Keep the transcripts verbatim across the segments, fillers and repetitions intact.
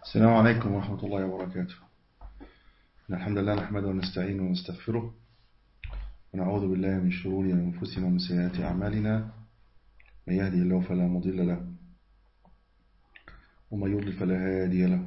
السلام عليكم ورحمة الله وبركاته. إن الحمد لله نحمده ونستعينه ونستغفره ونعوذ بالله من شرور أنفسنا ومن سيئات أعمالنا. من يهدي الله فلا مضل له ومن يضلل فلا هادي له،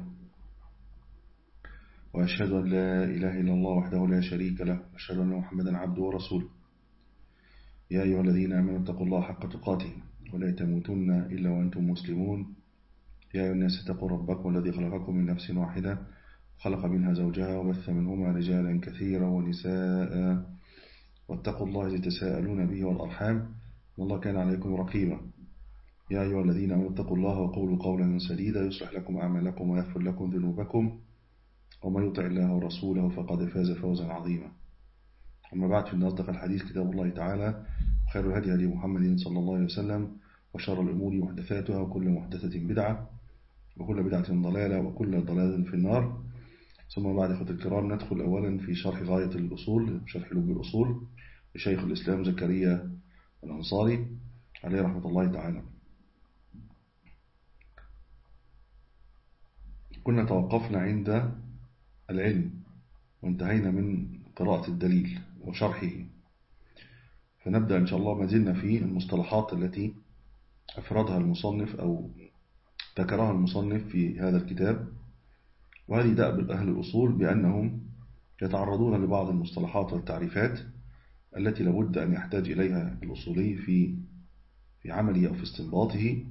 وأشهد أن لا إله إلا الله وحده لا شريك له، وأشهد أن محمدا عبده ورسوله. يا أيها الذين آمنوا اتقوا الله حق تقاته ولا تموتن إلا وأنتم مسلمون. يا أيها الناس اتقوا ربكم الذي خلقكم من نفس واحدة خلق منها زوجها وبث منهما رجالا كثيرا ونساء، واتقوا الله الذي تساءلون به والأرحام إن الله كان عليكم رقيبا. يا أيها الذين آمنوا اتقوا الله وقولوا قولا سديدا يصلح لكم أعمالكم ويغفر لكم ذنوبكم، ومن يطع الله ورسوله فقد فاز فوزا عظيما. أما بعد، فإن أصدق الحديث كتاب الله تعالى، وخير الهدي هدي محمد صلى الله عليه وسلم، وشر الأمور محدثاتها، وكل محدثة بدعة، وكل بدعة ضلالة، وكل ضلالة في النار. ثم بعد إخوة الكرام، ندخل أولا في شرح غاية الأصول، شرح لب الأصول لشيخ الإسلام زكريا الأنصاري عليه رحمة الله تعالى. كنا توقفنا عند العلم وانتهينا من قراءة الدليل وشرحه، فنبدأ إن شاء الله ما زلنا في المصطلحات التي أفردها المصنف أو ذكرها المصنف في هذا الكتاب. وهذه دأب أهل الأصول بأنهم يتعرضون لبعض المصطلحات والتعريفات التي لابد أن يحتاج إليها الأصولي في في عمله أو في استنباطه،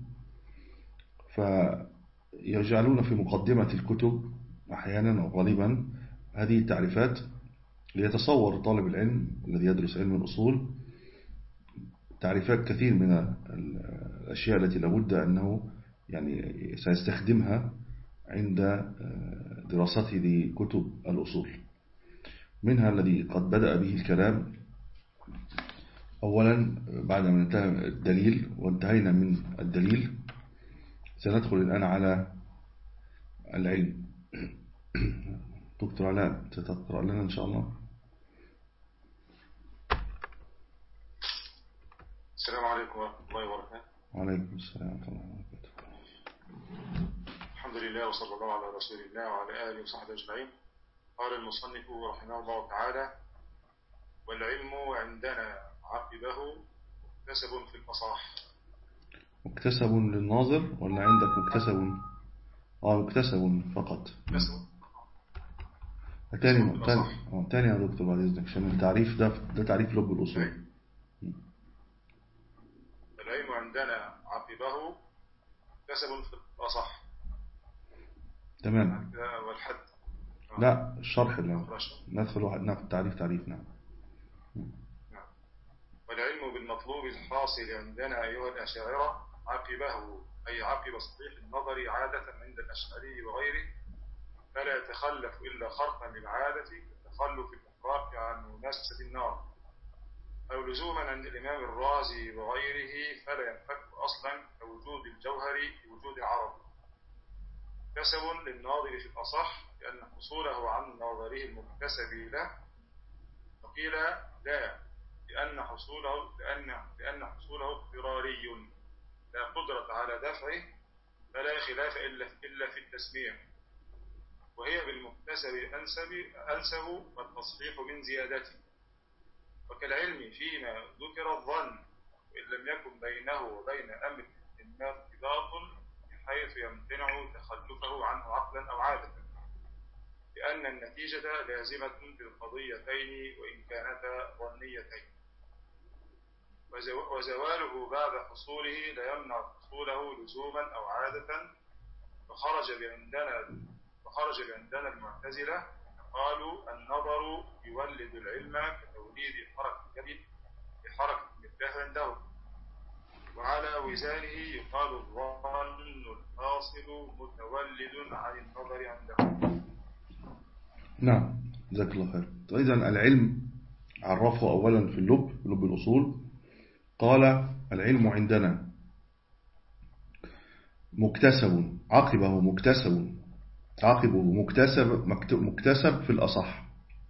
فيجعلون في مقدمة الكتب أحيانا أو غالبا هذه التعريفات ليتصور طالب العلم الذي يدرس علم الأصول تعريفات كثير من الأشياء التي لابد أنه يعني سيستخدمها عند دراسته لكتب الأصول. منها الذي قد بدأ به الكلام أولا بعد ما انتهى الدليل وانتهينا من الدليل، سندخل الآن على العلم. دكتور علاء ستقرأ لنا إن شاء الله. السلام عليكم ورحمة الله وبركاته. وعليكم السلام ورحمة الله وبركاته. الحمد لله وصلى الله على رسول الله وعلى آله وصحبه أجمعين. قال المصنف رحمه الله تعالى: والعلم عندنا عقبه مكتسب في الأصح. مكتسب للناظر ولا عندك مكتسب؟ آه مكتسب فقط. مكتسب. تاني تاني آه تاني يا دكتور بعد إذنك، عشان التعريف ده ده تعريف لب الأصول. العلم عندنا عقبه مكتسب في الأصح. تمام. والحد. لا الشرح لا. ندخل واحد ناخد تعريف تعريف نعم. نعم. والعلم بالمطلوب الحاصل عندنا أيها الأشاعرة عقبه، أي عقب صحيح النظر عادة عند الأشعري وغيره، فلا يتخلف إلا خرقا للعادة كتخلف الإحراق عن مناسة النار، أو لزوما عند الإمام الرازي وغيره، فلا ينفك أصلا كوجود الجوهر بوجود العرض. مكتسب للناظر في الأصح لأن حصوله عن نظره المكتسب له، وقيل لا لأن حصوله لأن لأن حصوله اضطراري لا قدرة على دفعه، فلا خلاف إلا إلا في التسميع، وهي بالمكتسب أنسب أنسب والتصحيح من زيادته. وكالعلم فيما ذكر الظن، وإن لم يكن بينه وبين أمر ما ارتباط بحيث يمتنع تخلفه عنه عقلا أو عادة، لأن النتيجة لازمة بالقضيتين وإن كانتا ظنيتين، وزواله بعد حصوله لا يمنع حصوله لزوما أو عادة. فخرج بعندنا فخرج بعندنا المعتزلة قالوا النظر يولد العلم كتوليد حركة الكبد بحركة المفتاح عنده، وعلى وزانه يقال الظن الحاصل متولد عن النظر عنده. نعم جزاك الله خير. إذن العلم عرفه أولا في اللب لب الأصول، قال العلم عندنا مكتسب، عقبه مكتسب، عقبه مكتسب مكتسب في الأصح،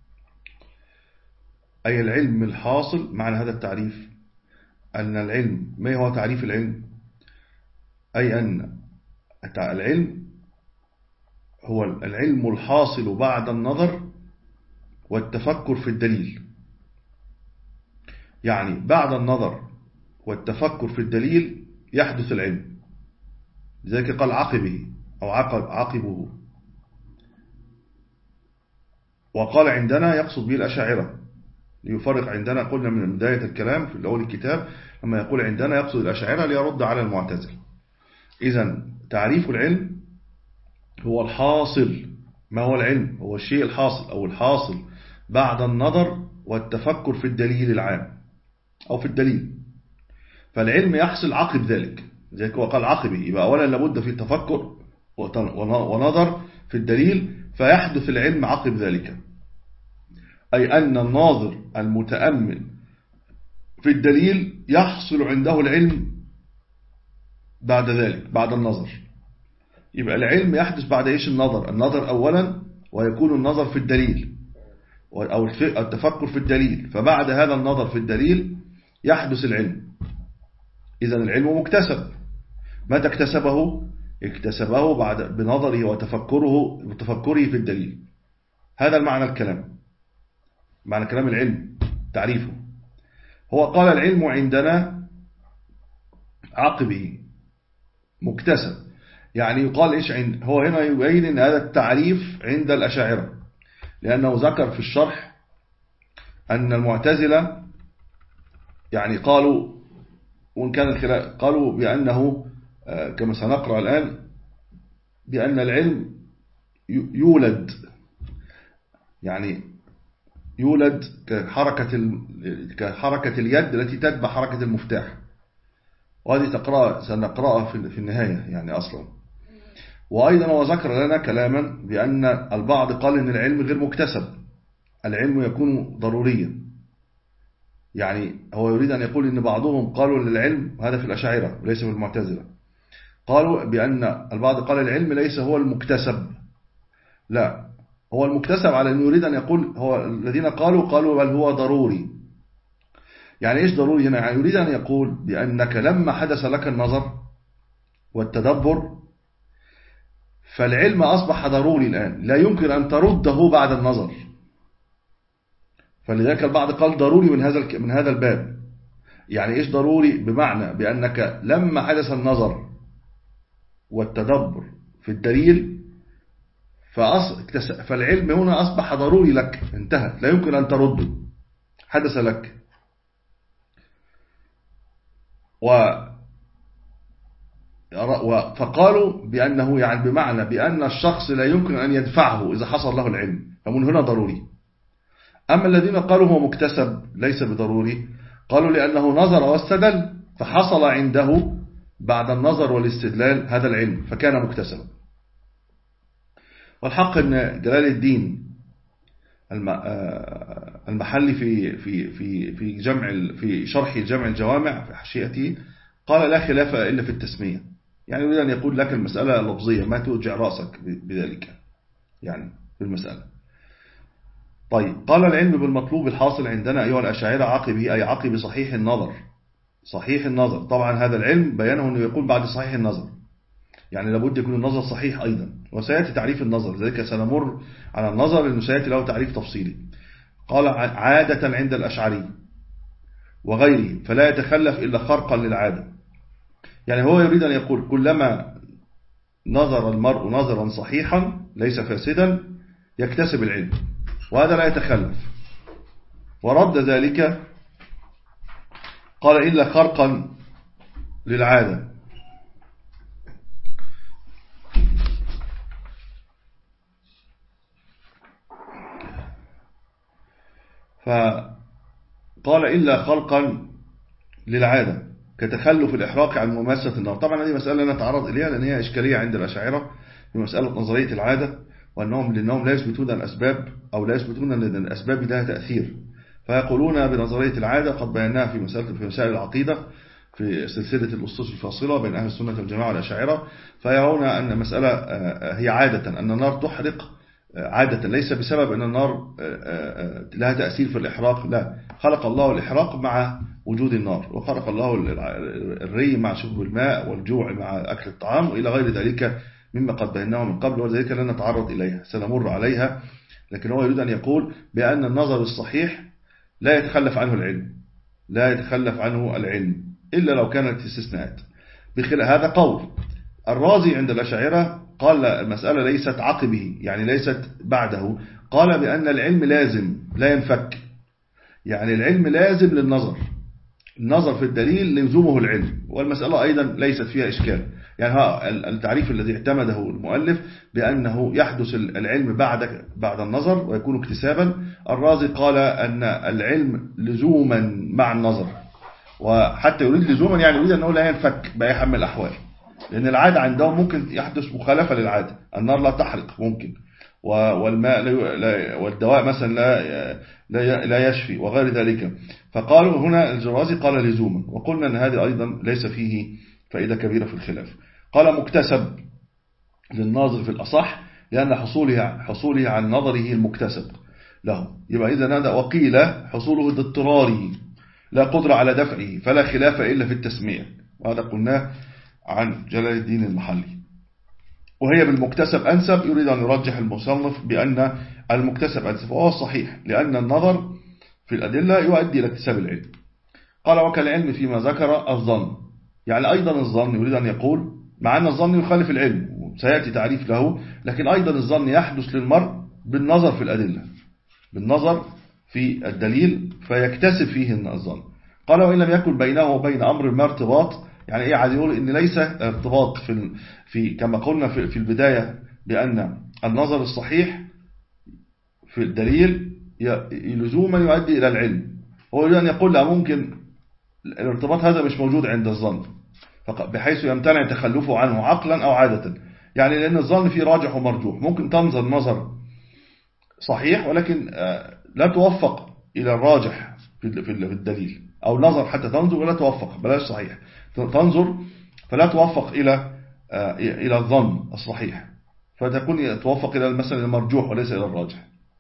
أي العلم الحاصل. معنى هذا التعريف أن العلم، ما هو تعريف العلم؟ أي أن العلم هو العلم الحاصل بعد النظر والتفكر في الدليل. يعني بعد النظر والتفكر في الدليل يحدث العلم، لذلك قال عقبه أو عقب عقبه. وقال عندنا يقصد به الأشاعرة، ليفرق عندنا، قلنا من بداية الكلام في الأول الكتاب لما يقول عندنا يقصد الأشاعرة ليرد على المعتزلة. إذن تعريف العلم هو الحاصل. ما هو العلم؟ هو الشيء الحاصل أو الحاصل بعد النظر والتفكر في الدليل العام أو في الدليل. فالعلم يحصل عقب ذلك، زي هو قال عقبه، يبقى أولا لابد في التفكر ونظر في الدليل فيحدث العلم عقب ذلك. أي أن الناظر المتأمل في الدليل يحصل عنده العلم بعد ذلك، بعد النظر. يبقى العلم يحدث بعد إيش؟ النظر. النظر أولا، ويكون النظر في الدليل أو التفكر في الدليل، فبعد هذا النظر في الدليل يحدث العلم. إذن العلم مكتسب. متى اكتسبه؟ اكتسبه بعد بنظره وتفكره وتفكره في الدليل. هذا المعنى الكلام، معنى كلام العلم تعريفه. هو قال العلم عندنا عقبه مكتسب، يعني يقال إيش عند، هو هنا يبين أن هذا التعريف عند الأشاعرة، لأنه ذكر في الشرح أن المعتزلة يعني قالوا، وإن كان الخلاف، قالوا بأنه كما سنقرأ الآن بأن العلم يولد، يعني يولد كحركة كحركة اليد التي تتبع حركة المفتاح. وهذه تقرأ سنقرأها في النهاية يعني أصلا. وأيضا هو ذكر لنا كلاما بأن البعض قال أن العلم غير مكتسب، العلم يكون ضروريا. يعني هو يريد أن يقول أن بعضهم قالوا للعلم، هذا في الأشاعرة وليس في المعتزلة، قالوا بأن البعض قال العلم ليس هو المكتسب، لا، هو المكتسب، على أنه يريد أن يقول هو الذين قالوا قالوا بل هو ضروري. يعني إيش ضروري هنا؟ يعني يريد أن يقول بأنك لما حدث لك النظر والتدبر فالعلم أصبح ضروري الآن، لا يمكن أن ترده بعد النظر. فلذلك البعض قال ضروري من هذا من هذا الباب. يعني إيش ضروري؟ بمعنى بأنك لما حدث النظر والتدبر في الدليل فالعلم هنا أصبح ضروري لك، انتهى، لا يمكن أن ترده، حدث لك. و فقالوا بأنه يعني بمعنى بأن الشخص لا يمكن أن يدفعه إذا حصل له العلم، فمن هنا ضروري. أما الذين قالوا هو مكتسب ليس بضروري، قالوا لأنه نظر واستدل فحصل عنده بعد النظر والاستدلال هذا العلم فكان مكتسبا. والحق أن جلال الدين المحلي في في في في جمع في شرح جمع الجوامع في حاشيته قال لا خلاف إلا في التسمية، يعني يريد أن يقول لك المسألة لفظية ما توجع رأسك بذلك يعني في المسألة. طيب، قال العلم بالمطلوب الحاصل عندنا أيها الأشاعرة عقبه، أي عقب صحيح النظر. صحيح النظر طبعا هذا العلم بيانه أنه يقول بعد صحيح النظر، يعني لابد يكون النظر صحيح أيضا، وسيأتي تعريف النظر، لذلك سنمر على النظر لأنه سيأتي له تعريف تفصيلي. قال عادة عند الأشعري وغيره فلا يتخلف إلا خرقا للعادة، يعني هو يريد أن يقول كلما نظر المرء نظرا صحيحا ليس فاسدا يكتسب العلم، وهذا لا يتخلف. ورد ذلك قال إلا خرقا للعادة. فقال إلا خلقا للعادة كتخلف الإحراق عن مماسة النار. طبعا هذه مسألة نتعرض إليها لأن هي إشكالية عند الأشاعرة في مسألة نظرية العادة، وأنهم لأنهم لا يثبتون الأسباب أو لا يثبتون أن الأسباب لها تأثير، فيقولون بنظرية العادة قد بيناها في مسألة في مسائل العقيدة في سلسلة الأسس الفاصلة بين أهل السنة والجماعة والأشاعرة، فيرون أن مسألة هي عادة أن النار تحرق عادة، ليس بسبب أن النار لها تأثير في الإحراق، لا، خلق الله الإحراق مع وجود النار، وخلق الله الري مع شرب الماء والجوع مع أكل الطعام وإلى غير ذلك مما قد بيناه من قبل، وذلك لن نتعرض إليها، سنمر عليها. لكن هو يريد أن يقول بأن النظر الصحيح لا يتخلف عنه العلم، لا يتخلف عنه العلم إلا لو كانت استثناءات. بخلاف هذا قول الرازي عند الأشاعرة، قال المسألة ليست عقبه، يعني ليست بعده، قال بأن العلم لازم لا ينفك، يعني العلم لازم للنظر، النظر في الدليل لزومه العلم، والمسألة أيضا ليست فيها إشكال. يعني ها التعريف الذي اعتمده المؤلف بأنه يحدث العلم بعد بعد النظر ويكون اكتسابا. الرازي قال أن العلم لزوما مع النظر، وحتى يريد لزوما يعني يريد أنه لا ينفك بأي حال من الأحوال، لأن العادة عندهم ممكن يحدث مخالفة للعادة، النار لا تحرق ممكن، والماء لا، والدواء مثلا لا لا يشفي وغير ذلك. فقالوا هنا الرازي قال لزوما، وقلنا أن هذا أيضا ليس فيه فائدة كبيرة في الخلاف. قال مكتسب للناظر في الأصح، لأن حصوله حصوله عن نظره المكتسب له، يبقى إذا هذا وقيل حصوله اضطراري لا قدرة على دفعه، فلا خلاف إلا في التسمية، وهذا قلناه عن جلال الدين المحلي. وهي بالمكتسب أنسب، يريد أن يرجح المصنف بأن المكتسب أنسب، وهو الصحيح، لأن النظر في الأدلة يؤدي إلى اكتساب العلم. قال وكالعلم فيما ذكر الظن، يعني أيضا الظن يريد أن يقول مع أن الظن يخالف العلم، سيأتي تعريف له، لكن أيضا الظن يحدث للمرء بالنظر في الأدلة، بالنظر في الدليل فيكتسب فيه الظن. قال وإن لم يكن بينه وبين أمر ما ارتباط، يعني إيه عايز يقول إن ليس ارتباط في في كما قلنا في في البداية بأن النظر الصحيح في الدليل لزوما يؤدي إلى العلم. هو يريد أن يقول لا، ممكن الارتباط هذا مش موجود عند الظن، بحيث يمتنع تخلفه عنه عقلا أو عادة، يعني لأن الظن فيه راجح ومرجوح، ممكن تنظر نظر صحيح ولكن لا توفق إلى الراجح في الدليل، أو نظر حتى تنظر ولا توفق، بلاش صحيح، تنظر فلا توفق إلى إلى الظن الصحيح، فتكون توفق إلى المثل المرجوح وليس إلى الراجح،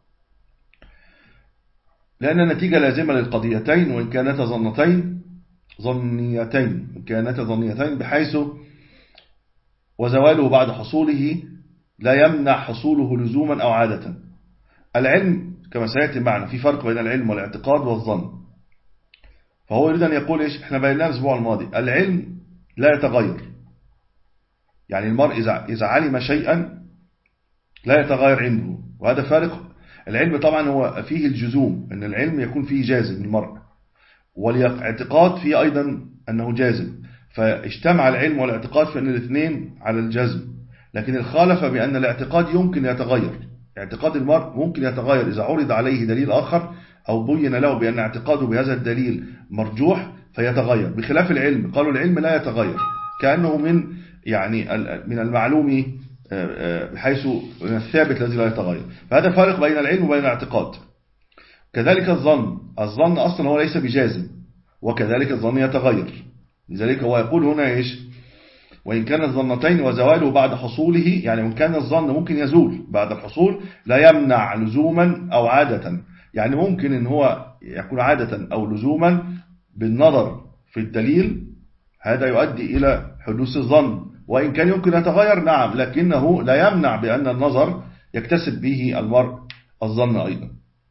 لأن النتيجة لازمة للقضيتين وإن كانتا ظنتين ظنيتين إن كانتا ظنيتين بحيث وزواله بعد حصوله لا يمنع حصوله لزوما أو عادة. العلم كما سيأتي معنا في فرق بين العلم والاعتقاد والظن، فهو يريد أن يقول إيش، إحنا بيناه الأسبوع الماضي العلم لا يتغير، يعني المرء إذا علم شيئا لا يتغير عنده، وهذا فارق. العلم طبعا هو فيه الجزوم، أن العلم يكون فيه جازم المرء، والاعتقاد فيه أيضا أنه جازم، فاجتمع العلم والاعتقاد في أن الاثنين على الجزم. لكن الخالف بأن الاعتقاد يمكن يتغير، اعتقاد المرء ممكن يتغير إذا عرض عليه دليل آخر أو بين له بأن اعتقاده بهذا الدليل مرجوح فيتغير، بخلاف العلم. قالوا العلم لا يتغير، كأنه من يعني من المعلوم بحيث الثابت الذي لا يتغير. فهذا فارق بين العلم وبين الاعتقاد. كذلك الظن، الظن أصلا هو ليس بجازم، وكذلك الظن يتغير، لذلك هو يقول هنا إيش، وإن كان الظنتين وزواله بعد حصوله، يعني وإن كان الظن ممكن يزول بعد الحصول لا يمنع لزوما أو عادة، يعني ممكن إن هو يكون عادة أو لزوما بالنظر في الدليل، هذا يؤدي إلى حدوث الظن، وإن كان يمكن يتغير نعم، لكنه لا يمنع بأن النظر يكتسب به المرء الظن أيضا.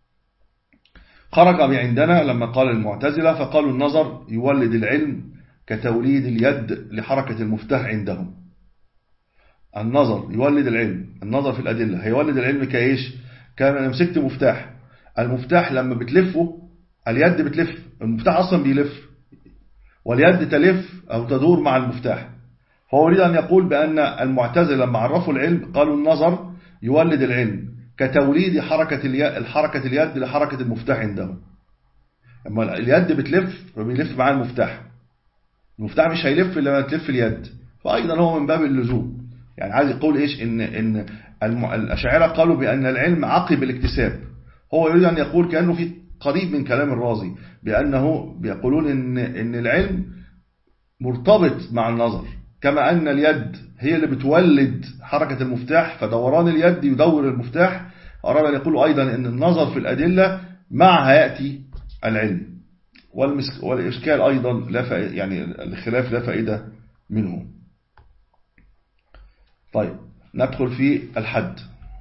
خرج عندنا لما قال المعتزلة فقالوا النظر يولد العلم كتوليد اليد لحركة المفتاح عندهم. النظر يولد العلم، النظر في الأدلة هيولد العلم كإيش، كما مسكت مفتاح، المفتاح لما بتلفه اليد بتلف، المفتاح أصلا بيلف واليد تلف أو تدور مع المفتاح. فهو يريد أن يقول بأن المعتزلة لما عرفوا العلم قالوا النظر يولد العلم كتوليد حركة اليد, الحركة اليد لحركة المفتاح عندهم. لما اليد بتلف فبيلف مع المفتاح، المفتاح مش هيلف إلا لما تلف اليد، فأيضا هو من باب اللزوم. يعني عايز يقول إيش، إن, إن الأشاعرة قالوا بأن العلم عقب الاكتساب، هو يريد أن يقول كأنه في قريب من كلام الرازي بأنه بيقولون إن, إن العلم مرتبط مع النظر، كما أن اليد هي اللي بتولد حركة المفتاح، فدوران اليد يدور المفتاح. أراد أن يقول أيضا أن النظر في الأدلة معها يأتي العلم، والإشكال أيضا لا فائدة، يعني الخلاف لا فائدة منه. طيب ندخل في الحد.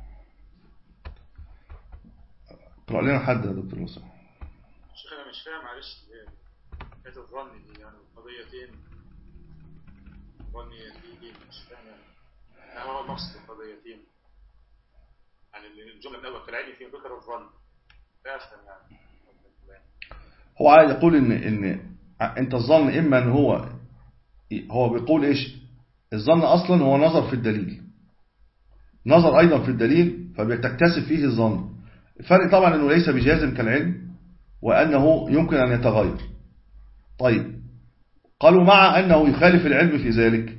اقرأ لنا الحد يا دكتور مصر. شيخ أنا مش فاهم معلش حكاية الظن دي، يعني القضيتين ظني دي مش فاهم يعني هو المقصد القضيتين، يعني الجملة من أول كالعلم في ذكر الظن لا أفهم يعني. هو عايز يقول إن إن أنت الظن إما إن هو هو بيقول إيش الظن أصلا هو نظر في الدليل، نظر أيضا في الدليل فبتكتسب فيه الظن. الفرق طبعا أنه ليس بجازم كالعلم وأنه يمكن أن يتغير. طيب قالوا مع أنه يخالف العلم في ذلك،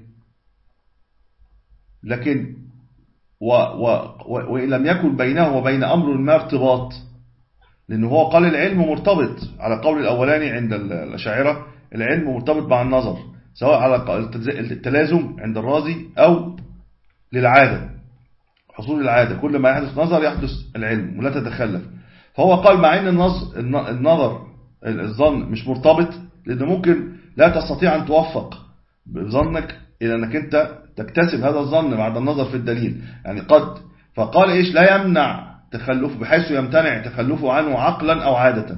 لكن و و و وإن لم يكن بينه وبين أمر ما ارتباط، لأنه هو قال العلم مرتبط على قول الأولاني عند الأشاعرة، العلم مرتبط مع النظر سواء على التلازم عند الرازي أو للعادة، حصول العادة، كل ما يحدث نظر يحدث العلم ولا تتخلف. فهو قال مع أن النظر الظن مش مرتبط، لأنه ممكن لا تستطيع أن توفق بظنك إلى أنك أنت تكتسب هذا الظن بعد النظر في الدليل، يعني قد فقال إيش لا يمنع تخلفه بحيث يمتنع تخلفه عنه عقلا أو عادة.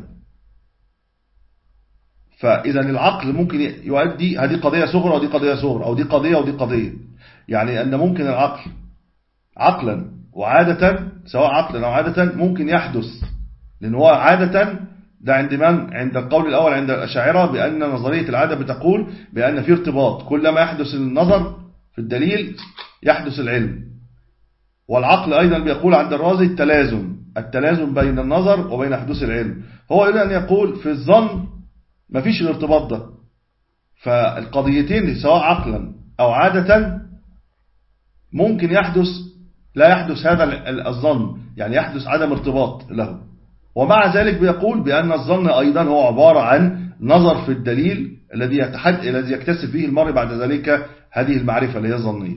فإذا العقل ممكن يؤدي، هذه قضية صغرى ودي قضية صغرى، أو دي قضية ودي قضية، يعني أن ممكن العقل عقلا وعادة سواء عقلا أو عادة ممكن يحدث، لأن هو عادة ده عند من؟ عند القول الأول عند الأشاعرة بأن نظرية العادة بتقول بأن في ارتباط، كلما يحدث النظر في الدليل يحدث العلم. والعقل أيضا بيقول عند الرازي التلازم، التلازم بين النظر وبين حدوث العلم. هو يريد أن يقول في الظن ما فيش الارتباط ده، فالقضيتين سواء عقلا أو عادة ممكن يحدث لا يحدث هذا الظن، يعني يحدث عدم ارتباط له. ومع ذلك بيقول بأن الظن أيضا هو عبارة عن نظر في الدليل الذي يتحد الذي يكتسب فيه المرء بعد ذلك هذه المعرفة اللي هي الظنية.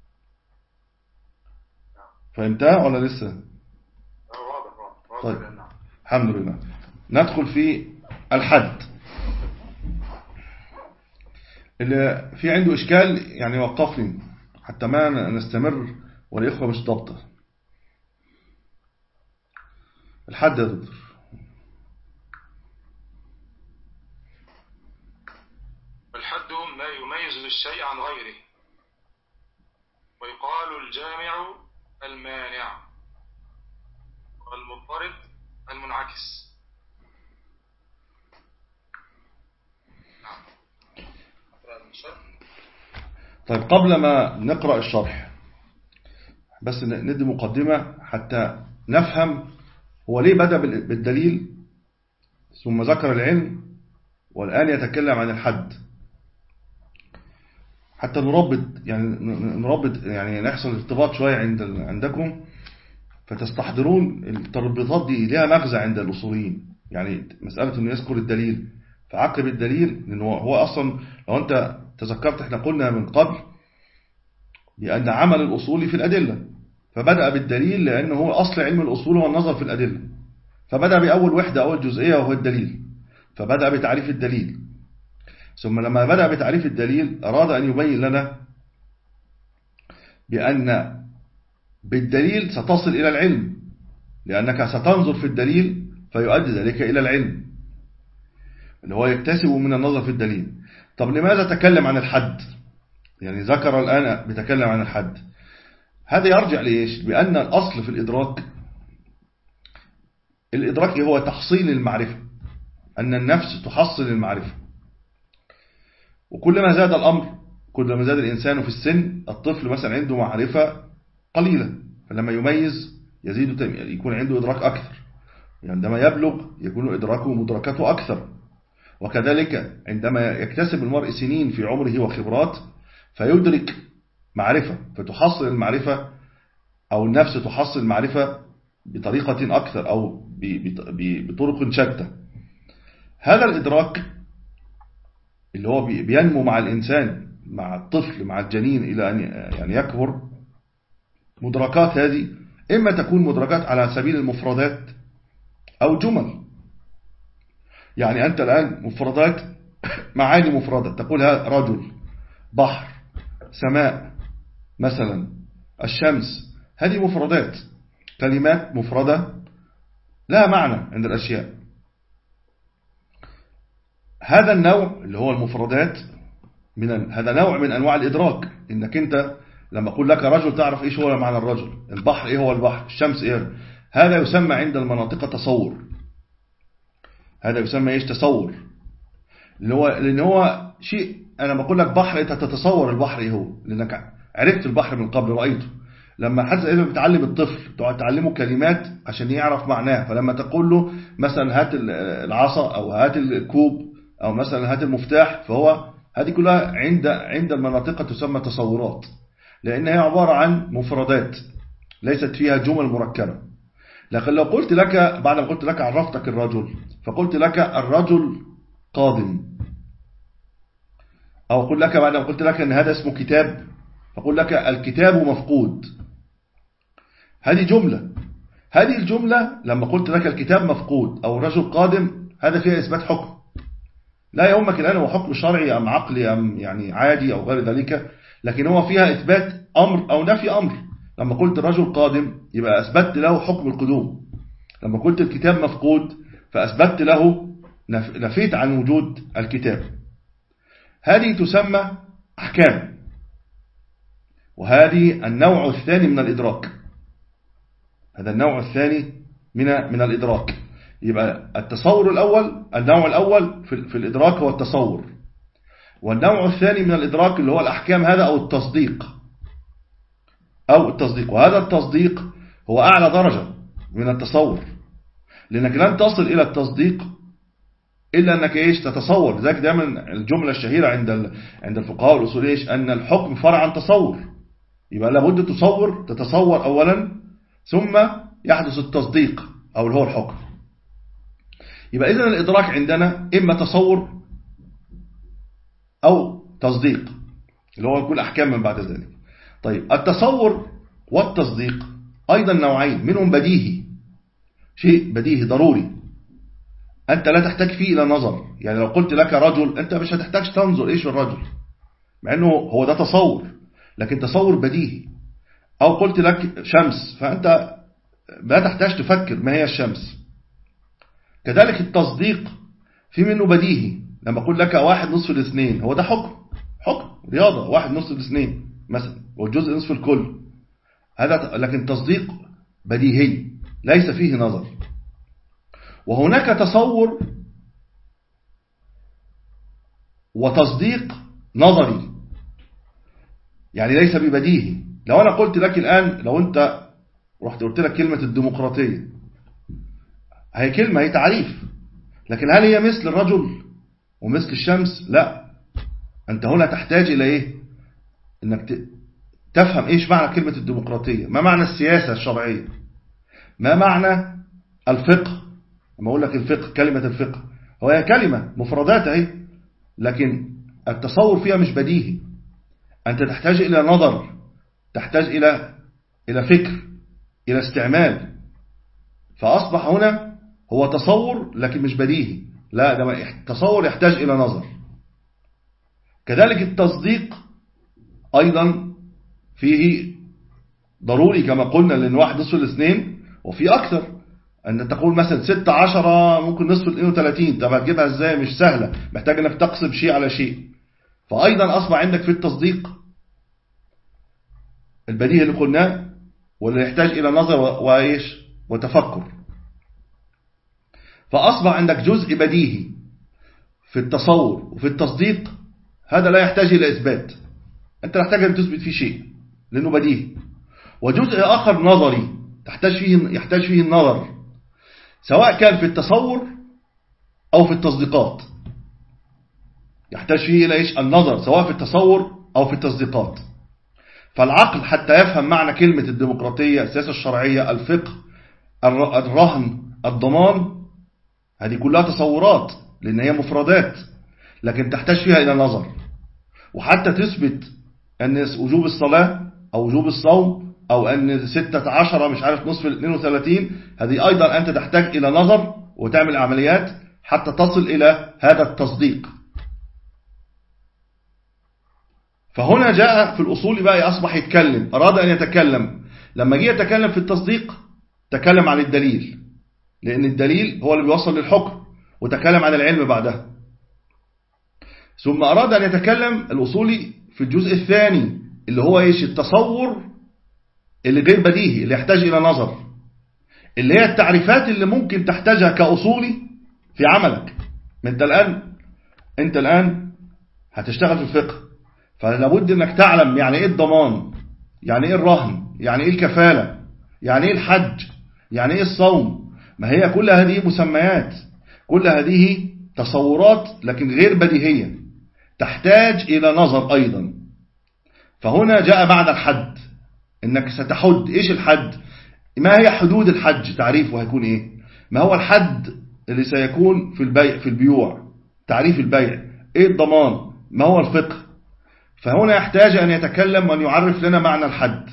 فهمتها ولا لسه؟ طيب الحمد لله. ندخل في الحد. اللي في عنده إشكال يعني وقفني حتى ما نستمر والإخوة مش ضابطة. الحد يا دكتور. الحد ما يميز الشيء عن غيره، ويقال الجامع المانع والمضطرد المنعكس. طيب قبل ما نقرأ الشرح بس ندي مقدمة حتى نفهم هو ليه بدأ بالدليل ثم ذكر العلم والآن يتكلم عن الحد، حتى نربط يعني نربط يعني نحصل ارتباط شوية عند عندكم فتستحضرون التربيطات دي لها مغزى عند الأصوليين. يعني مسألة أنه يذكر الدليل فعقب الدليل، لأنه هو أصلا لو أنت تذكرت احنا قلنا من قبل بأن عمل الأصولي في الأدلة، فبدأ بالدليل لأنه هو أصل علم الأصول هو النظر في الأدلة، فبدأ بأول وحدة أول جزئية وهو الدليل، فبدأ بتعريف الدليل. ثم لما بدأ بتعريف الدليل أراد أن يبين لنا بأن بالدليل ستصل إلى العلم، لأنك ستنظر في الدليل فيؤدي ذلك إلى العلم اللي هو يكتسب من النظر في الدليل. طب لماذا تكلم عن الحد؟ يعني ذكر الآن بتكلم عن الحد، هذا يرجع لإيش؟ بأن الأصل في الإدراك الإدراك هو تحصيل المعرفة، أن النفس تحصل المعرفة، وكلما زاد الأمر كلما زاد الإنسان في السن. الطفل مثلا عنده معرفة قليلة فلما يميز يزيد يكون عنده إدراك أكثر، عندما يبلغ يكون إدراكه ومدركاته أكثر، وكذلك عندما يكتسب المرء سنين في عمره وخبرات فيدرك معرفة فتحصل المعرفة أو النفس تحصل المعرفة بطريقة أكثر أو بطرق شتى. هذا الإدراك اللي هو بينمو مع الإنسان مع الطفل مع الجنين إلى أن يعني يكبر، مدركات هذه إما تكون مدركات على سبيل المفردات أو جمل. يعني أنت الآن مفردات معاني مفردة تقول هذا رجل بحر سماء مثلا، الشمس، هذه مفردات، كلمات مفردة لا معنى عند الأشياء. هذا النوع اللي هو المفردات من هذا نوع من أنواع الإدراك. إنك أنت لما أقول لك رجل تعرف إيش هو معنى الرجل، البحر إيه هو البحر، الشمس إيه. هذا يسمى عند المناطق تصور. هذا يسمى إيش؟ تصور. اللي هو لأن هو شيء، أنا بقول لك بحر أنت تتصور البحر إيه هو، لأنك عرفت البحر من قبل رأيته. لما حد إذا بتعلم الطفل تقعد تعلمه كلمات عشان يعرف معناها، فلما تقول له مثلا هات العصا أو هات الكوب أو مثلا هات المفتاح، فهو هذه كلها عند عند المناطق تسمى تصورات، لأنها عبارة عن مفردات ليست فيها جمل مركبة. لكن لو قلت لك بعد ما قلت لك عرفتك الرجل، فقلت لك الرجل قادم، أو أقول لك بعد ما قلت لك أن هذا اسمه كتاب، فقول لك الكتاب مفقود، هذه جملة. هذه الجملة لما قلت لك الكتاب مفقود أو الرجل قادم، هذا فيها إثبات حكم لا يهمك الآن هو حكم شرعي أم عقلي أم يعني عادي أو غير ذلك، لكن هو فيها إثبات أمر أو نفي أمر. لما قلت الرجل قادم يبقى أثبت له حكم القدوم، لما قلت الكتاب مفقود فأثبت له نفيت عن وجود الكتاب. هذه تسمى أحكام، وهذه النوع الثاني من الإدراك. هذا النوع الثاني من من الإدراك. يبقى التصور الأول، النوع الأول في, في الإدراك هو التصور، والنوع الثاني من الإدراك اللي هو الأحكام هذا أو التصديق أو التصديق. وهذا التصديق هو أعلى درجة من التصور، لأنك لن تصل إلى التصديق إلا أنك إيش تتصور. ذلك دائما الجملة الشهيرة عند عند الفقهاء والأصوليين إيش؟ أن الحكم فرع عن تصور. يبقى لابد تصور تتصور أولا ثم يحدث التصديق أو اللي هو الحكم. يبقى إذن الإدراك عندنا إما تصور أو تصديق اللي هو يكون أحكام من بعد ذلك. طيب التصور والتصديق أيضا نوعين، منهم بديهي، شيء بديهي ضروري أنت لا تحتاج فيه إلى نظر. يعني لو قلت لك رجل أنت مش هتحتاج تنظر إيش الرجل، مع أنه هو ده تصور لكن تصور بديهي. أو قلت لك شمس فأنت لا تحتاج تفكر ما هي الشمس. كذلك التصديق في منه بديهي، لما أقول لك واحد نصف الاثنين هو ده حكم حكم رياضة، واحد نصف الاثنين مثلا والجزء نصف الكل، هذا. لكن تصديق بديهي ليس فيه نظر. وهناك تصور وتصديق نظري، يعني ليس ببديهي. لو أنا قلت لك الآن، لو أنت رحت قلت لك كلمة الديمقراطية، هي كلمة، هي تعريف، لكن هل هي مثل الرجل ومثل الشمس؟ لا. أنت هنا تحتاج إلى إيه؟ إنك تفهم إيش معنى كلمة الديمقراطية، ما معنى السياسة الشرعية، ما معنى الفقه. لما أقول لك الفقه، كلمة الفقه هو هي كلمة مفردات اهي، لكن التصور فيها مش بديهي. أنت تحتاج إلى نظر، تحتاج إلى إلى فكر، إلى استعمال. فأصبح هنا هو تصور لكن مش بديهي، لا، ده تصور يحتاج إلى نظر. كذلك التصديق أيضا فيه ضروري كما قلنا، لأن واحد نصف الاثنين وفي أكثر. أن تقول مثلا ستة عشرة ممكن نصف الاثنين وثلاثين، طب هتجيبها إزاي؟ مش سهلة، محتاج أنك تقسم شيء على شيء. فأيضا أصبح عندك في التصديق البديهي اللي قلناه، واللي يحتاج إلى نظر وإيش وتفكر. فأصبح عندك جزء بديهي في التصور وفي التصديق، هذا لا يحتاج إلى إثبات، أنت تحتاج أن تثبت فيه شيء لأنه بديهي. وجزء آخر نظري تحتاج فيه يحتاج فيه النظر، سواء كان في التصور أو في التصديقات، يحتاج فيه إلى إيش؟ النظر، سواء في التصور أو في التصديقات. فالعقل حتى يفهم معنى كلمة الديمقراطية، السياسة الشرعية، الفقه، الرهن، الضمان، هذه كلها تصورات لأن هي مفردات، لكن تحتاج فيها إلى نظر. وحتى تثبت أن وجوب الصلاة أو وجوب الصوم أو أن ستة عشر مش عارف نصف الاثنين وثلاثين، هذه أيضا أنت تحتاج إلى نظر وتعمل عمليات حتى تصل إلى هذا التصديق. فهنا جاء في الأصول بقى أصبح يتكلم، أراد أن يتكلم. لما جه يتكلم في التصديق تكلم عن الدليل، لأن الدليل هو اللي بيوصل للحكم، وتكلم عن العلم بعدها. ثم أراد أن يتكلم الأصولي في الجزء الثاني اللي هو إيش؟ التصور اللي غير بديهي، اللي يحتاج إلى نظر، اللي هي التعريفات اللي ممكن تحتاجها كأصولي في عملك. انت الآن انت الآن هتشتغل في الفقه، فلابد انك تعلم يعني ايه الضمان، يعني ايه الرهن، يعني ايه الكفالة، يعني ايه الحج، يعني ايه الصوم. ما هي كل هذه مسميات، كل هذه تصورات لكن غير بديهية، تحتاج إلى نظر أيضا. فهنا جاء بعد الحد، انك ستحد. ايش الحد؟ ما هي حدود الحج؟ تعريفه هيكون ايه؟ ما هو الحد اللي سيكون في البيع، في البيوع، تعريف البيع، ايه الضمان، ما هو الفقه. فهنا يحتاج ان يتكلم وان يعرف لنا معنى الحد.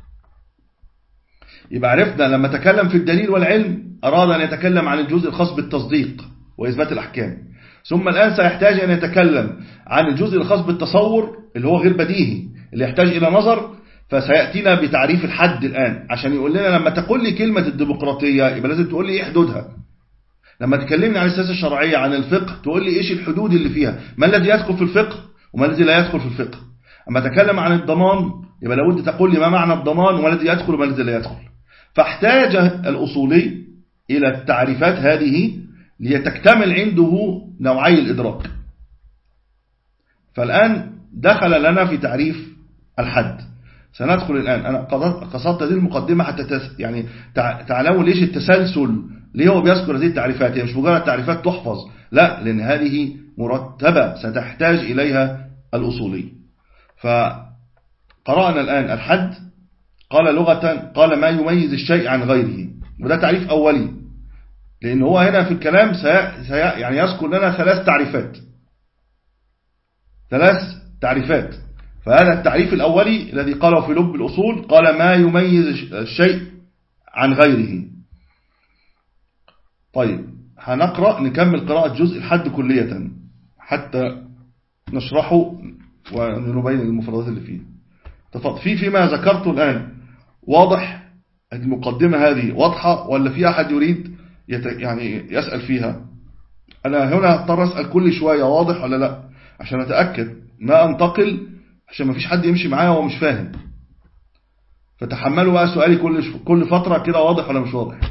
يبقى عرفنا لما تكلم في الدليل والعلم اراد ان يتكلم عن الجزء الخاص بالتصديق واثبات الاحكام. ثم الان سيحتاج ان يتكلم عن الجزء الخاص بالتصور اللي هو غير بديهي، اللي يحتاج الى نظر. فسيأتينا بتعريف الحد الآن، عشان يقول لنا لما تقول لي كلمة الديمقراطية يبقى لازم تقول لي ايه حدودها. لما تكلمني عن السياسة الشرعية، عن الفقه، تقول لي ايش الحدود اللي فيها، ما الذي يدخل في الفقه وما الذي لا يدخل في الفقه. اما تكلم عن الضمان يبقى لابد تقول لي ما معنى الضمان وما الذي يدخل وما الذي لا يدخل. فاحتاج الأصولي إلى التعريفات هذه ليتكتمل عنده نوعي الإدراك. فالآن دخل لنا في تعريف الحد. سندخل الآن. أنا قصدت هذه المقدمة حتى تس يعني تعلموا ليش التسلسل، ليه هو بيذكر هذه التعريفات. هي يعني مش مجرد تعريفات تحفظ، لا، لأن هذه مرتبة ستحتاج إليها الأصولي. فقرأنا الآن الحد. قال لغة، قال ما يميز الشيء عن غيره، وده تعريف أولي، لأن هو هنا في الكلام سي سي يعني يذكر لنا ثلاث تعريفات ثلاث تعريفات فهذا التعريف الأولي الذي قاله في لب الأصول، قال ما يميز الشيء عن غيره. طيب هنقرأ نكمل قراءة جزء الحد كلية حتى نشرحه ونبين المفردات اللي فيه. تفضل. في فيما ذكرته الآن واضح؟ المقدمة هذه واضحة ولا في أحد يريد يت... يعني يسأل فيها؟ أنا هنا اضطر أسأل كل شوية واضح ولا لا، عشان أتأكد ما أنتقل، عشان ما فيش حد يمشي معايا وهو مش فاهم. فتحملوا بقى سؤالي كل كل فترة كده، واضح ولا مش واضح.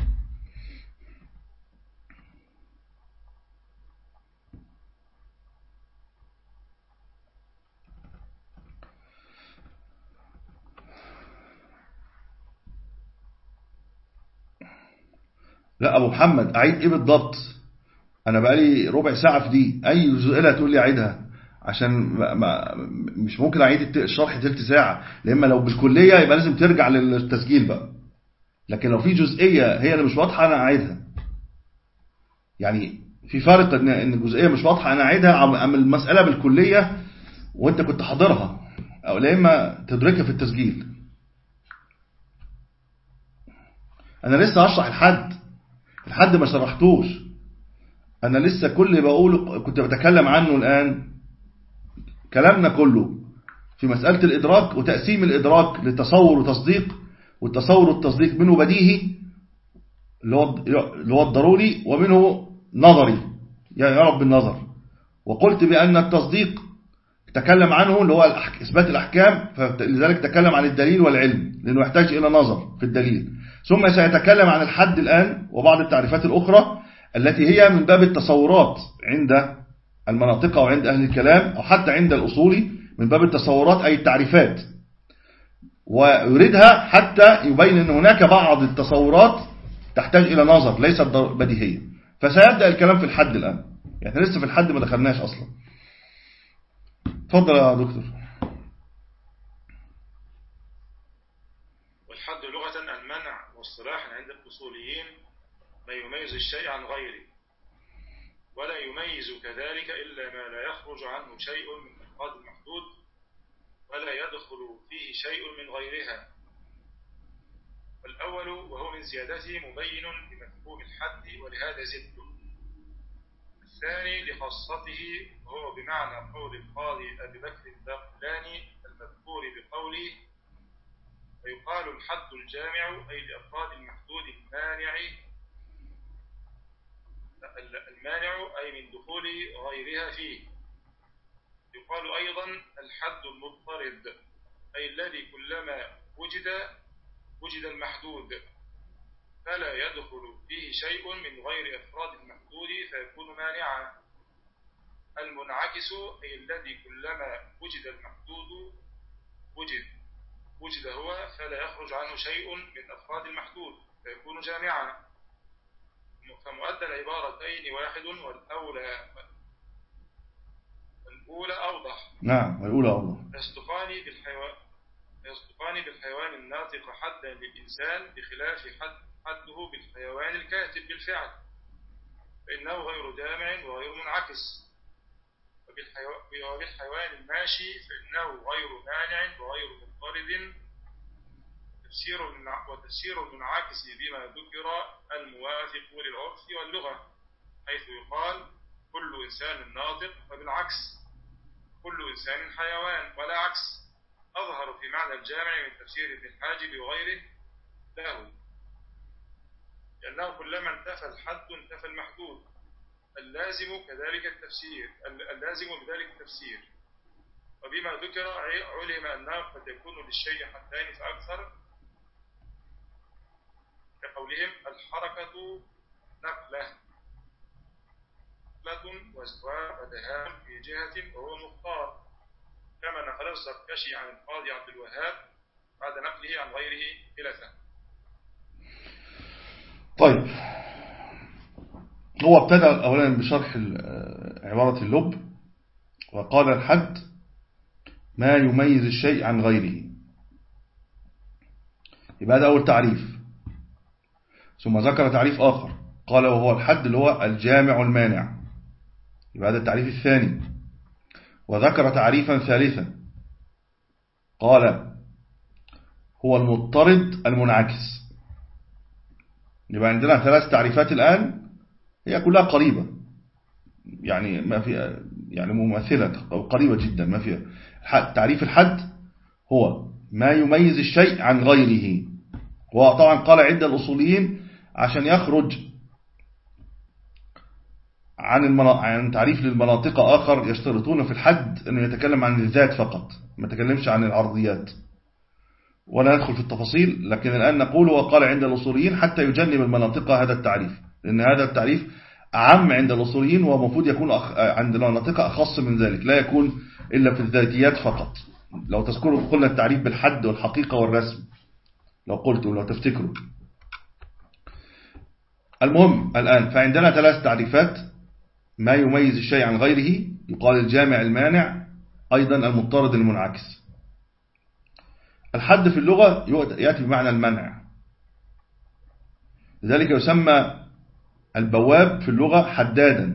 لا أبو محمد، أعيد إيه بالضبط؟ أنا بقالي ربع ساعة في دي، أي جزئية هتقول لي أعيدها، عشان ما ما مش ممكن أعيد الشرح تلت ساعة. لأما لو بالكلية يبقى لازم ترجع للتسجيل بقى، لكن لو في جزئية هي اللي مش واضحة أنا أعيدها. يعني في فرق إن إن الجزئية مش واضحة أنا أعيدها، عن المسألة بالكلية وأنت كنت حاضرها، أو لما تدركها في التسجيل. أنا لسه هشرح الحد الحد ما شرحتوش. أنا لسه كل اللي بقوله كنت بتكلم عنه الآن. كلامنا كله في مسألة الإدراك وتقسيم الإدراك لتصور وتصديق، والتصور والتصديق منه بديهي اللي هو اللي هو الضروري، ومنه نظري يعرف بالنظر. وقلت بأن التصديق تكلم عنه اللي هو إثبات الأحكام، فلذلك تكلم عن الدليل والعلم لأنه يحتاج إلى نظر في الدليل. ثم سيتكلم عن الحد الآن وبعض التعريفات الأخرى التي هي من باب التصورات عند المناطق أو عند أهل الكلام أو حتى عند الأصولي، من باب التصورات أي التعريفات، ويريدها حتى يبين أن هناك بعض التصورات تحتاج إلى نظر ليست بديهية. فسيبدأ الكلام في الحد الآن، يعني لسه في الحد ما دخلناش أصلا. تفضل يا دكتور. والحد لغة المنع، واصطلاحا عند الأصوليين ما يميز الشيء عن غيره، ولا يميز كذلك إلا ما لا يخرج عنه شيء من أفراد المحدود ولا يدخل فيه شيء من غيرها. والأول وهو من زيادته مبين لمفهوم الحد ولهذا زده. الثاني لخاصته وهو بمعنى قول القاضي أبي بكر الباقلاني الحد الجامع أي لأفراد المحدود المانع المانع أي من دخول غيرها فيه. يقال أيضا الحد المضطرد أي الذي كلما وجد وجد المحدود فلا يدخل فيه شيء من غير أفراد المحدود فيكون مانعا. المنعكس أي الذي كلما وجد المحدود وجد وجد هو فلا يخرج عنه شيء من أفراد المحدود فيكون جامعا. فمؤدى العبارتين واحد والأولى الأولى أوضح. نعم الأولى أوضح. يصدقان بالحيوان يصدقان بالحيوان الناطق حدا للإنسان بخلاف حد حده بالحيوان الكاتب بالفعل فإنه غير جامع وغير منعكس. وبالحيوان الماشي فإنه غير مانع وغير مضطرد. تفسير وتفسير المنعكس بما ذكر الموافق للعرف واللغة حيث يقال كل إنسان ناطق فبالعكس كل إنسان حيوان ولا عكس أظهر في معنى الجامع من تفسير ابن الحاجب وغيره له لأنه كلما انتفى الحد انتفى المحدود. اللازم كذلك التفسير اللازم بذلك التفسير. وبما ذكر علم أنه قد يكون للشيء حدان فأكثر كقولهم الحركة نقلة نقلة وزواء ودهان في جهة وهو مختار كما نقل الزركشي عن القاضي عبد الوهاب بعد نقله عن غيره ثلاثة. طيب هو ابتدأ أولا بشرح عبارة اللب وقال الحد ما يميز الشيء عن غيره. يبقى هذا أول تعريف. ثم ذكر تعريف آخر قال وهو الحد اللي هو الجامع المانع. يبقى هذا التعريف الثاني. وذكر تعريفا ثالثا قال هو المضطرد المنعكس. يبقى عندنا ثلاث تعريفات الآن هي كلها قريبة يعني ما في يعني مماثلة أو قريبة جدا ما فيها. تعريف الحد هو ما يميز الشيء عن غيره. وطبعا قال عند الأصوليين عشان يخرج عن عن تعريف للمناطق آخر يشترطون في الحد أنه يتكلم عن الذات فقط ما يتكلمش عن العرضيات ولا ندخل في التفاصيل. لكن الآن نقول وقال عند الأصوليين حتى يجنب المناطق هذا التعريف لأن هذا التعريف أعم عند الأصوليين ومفروض يكون عند المناطق أخص من ذلك لا يكون إلا في الذاتيات فقط. لو تذكروا قلنا التعريف بالحد والحقيقة والرسم لو قلتوا لو تفتكروا. المهم الآن فعندنا ثلاث تعريفات ما يميز الشيء عن غيره يقال الجامع المانع أيضا المضطرد المنعكس. الحد في اللغة يأتي بمعنى المنع لذلك يسمى البواب في اللغة حدادا.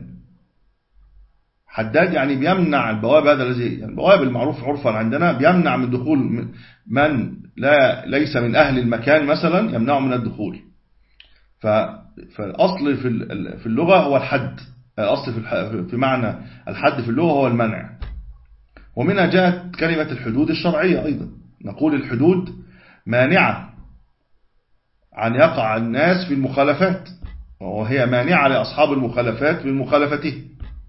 حداد يعني بيمنع البواب هذا الذي يعني البواب المعروف عرفا عندنا بيمنع من دخول من لا ليس من أهل المكان مثلا يمنعه من الدخول. فالأصل في اللغة هو الحد. الأصل في معنى الحد في اللغة هو المنع. ومنها جاءت كلمة الحدود الشرعية أيضا. نقول الحدود مانعة عن يقع الناس في المخالفات وهي مانعة لأصحاب المخالفات من مخالفته.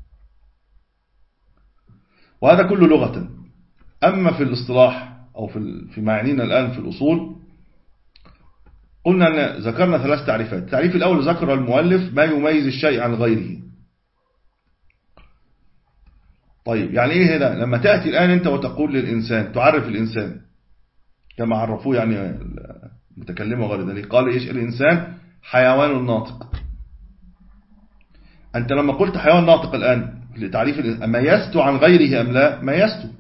وهذا كله لغة. أما في الاصطلاح أو في معنينا الآن في الأصول قلنا أن ذكرنا ثلاث تعريفات. التعريف الأول ذكر المؤلف ما يميز الشيء عن غيره. طيب يعني إيه هنا لما تأتي الآن أنت وتقول للإنسان تعرف الإنسان كما عرفوه يعني المتكلم وغير ذلك قال إيش الإنسان حيوان ناطق. أنت لما قلت حيوان ناطق الآن لتعريف ميزته عن غيره أم لا ميزته.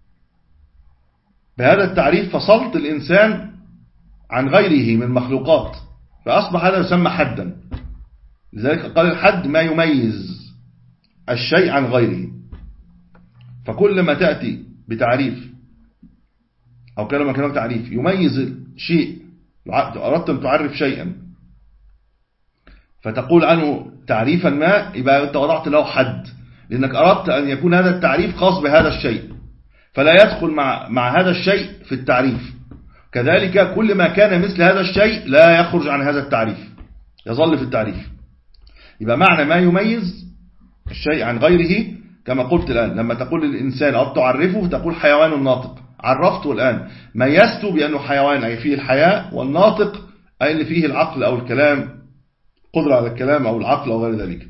بهذا التعريف فصلت الإنسان عن غيره من مخلوقات فأصبح هذا يسمى حدا. لذلك قال الحد ما يميز الشيء عن غيره. فكل ما تأتي بتعريف أو كلمة كلمة تعريف يميز شيء أردت أن تعرف شيئا فتقول عنه تعريفا ما يبقى أنت وضعت له حد لأنك أردت أن يكون هذا التعريف خاص بهذا الشيء فلا يدخل مع, مع هذا الشيء في التعريف. كذلك كل ما كان مثل هذا الشيء لا يخرج عن هذا التعريف، يظل في التعريف. يبقى معنى ما يميز الشيء عن غيره كما قلت الآن، لما تقول للإنسان أو تعرفه تقول حيوان ناطق، عرفته الآن ميزته بأنه حيوان أي فيه الحياة، والناطق أي اللي فيه العقل أو الكلام، قدرة على الكلام أو العقل أو غير ذلك.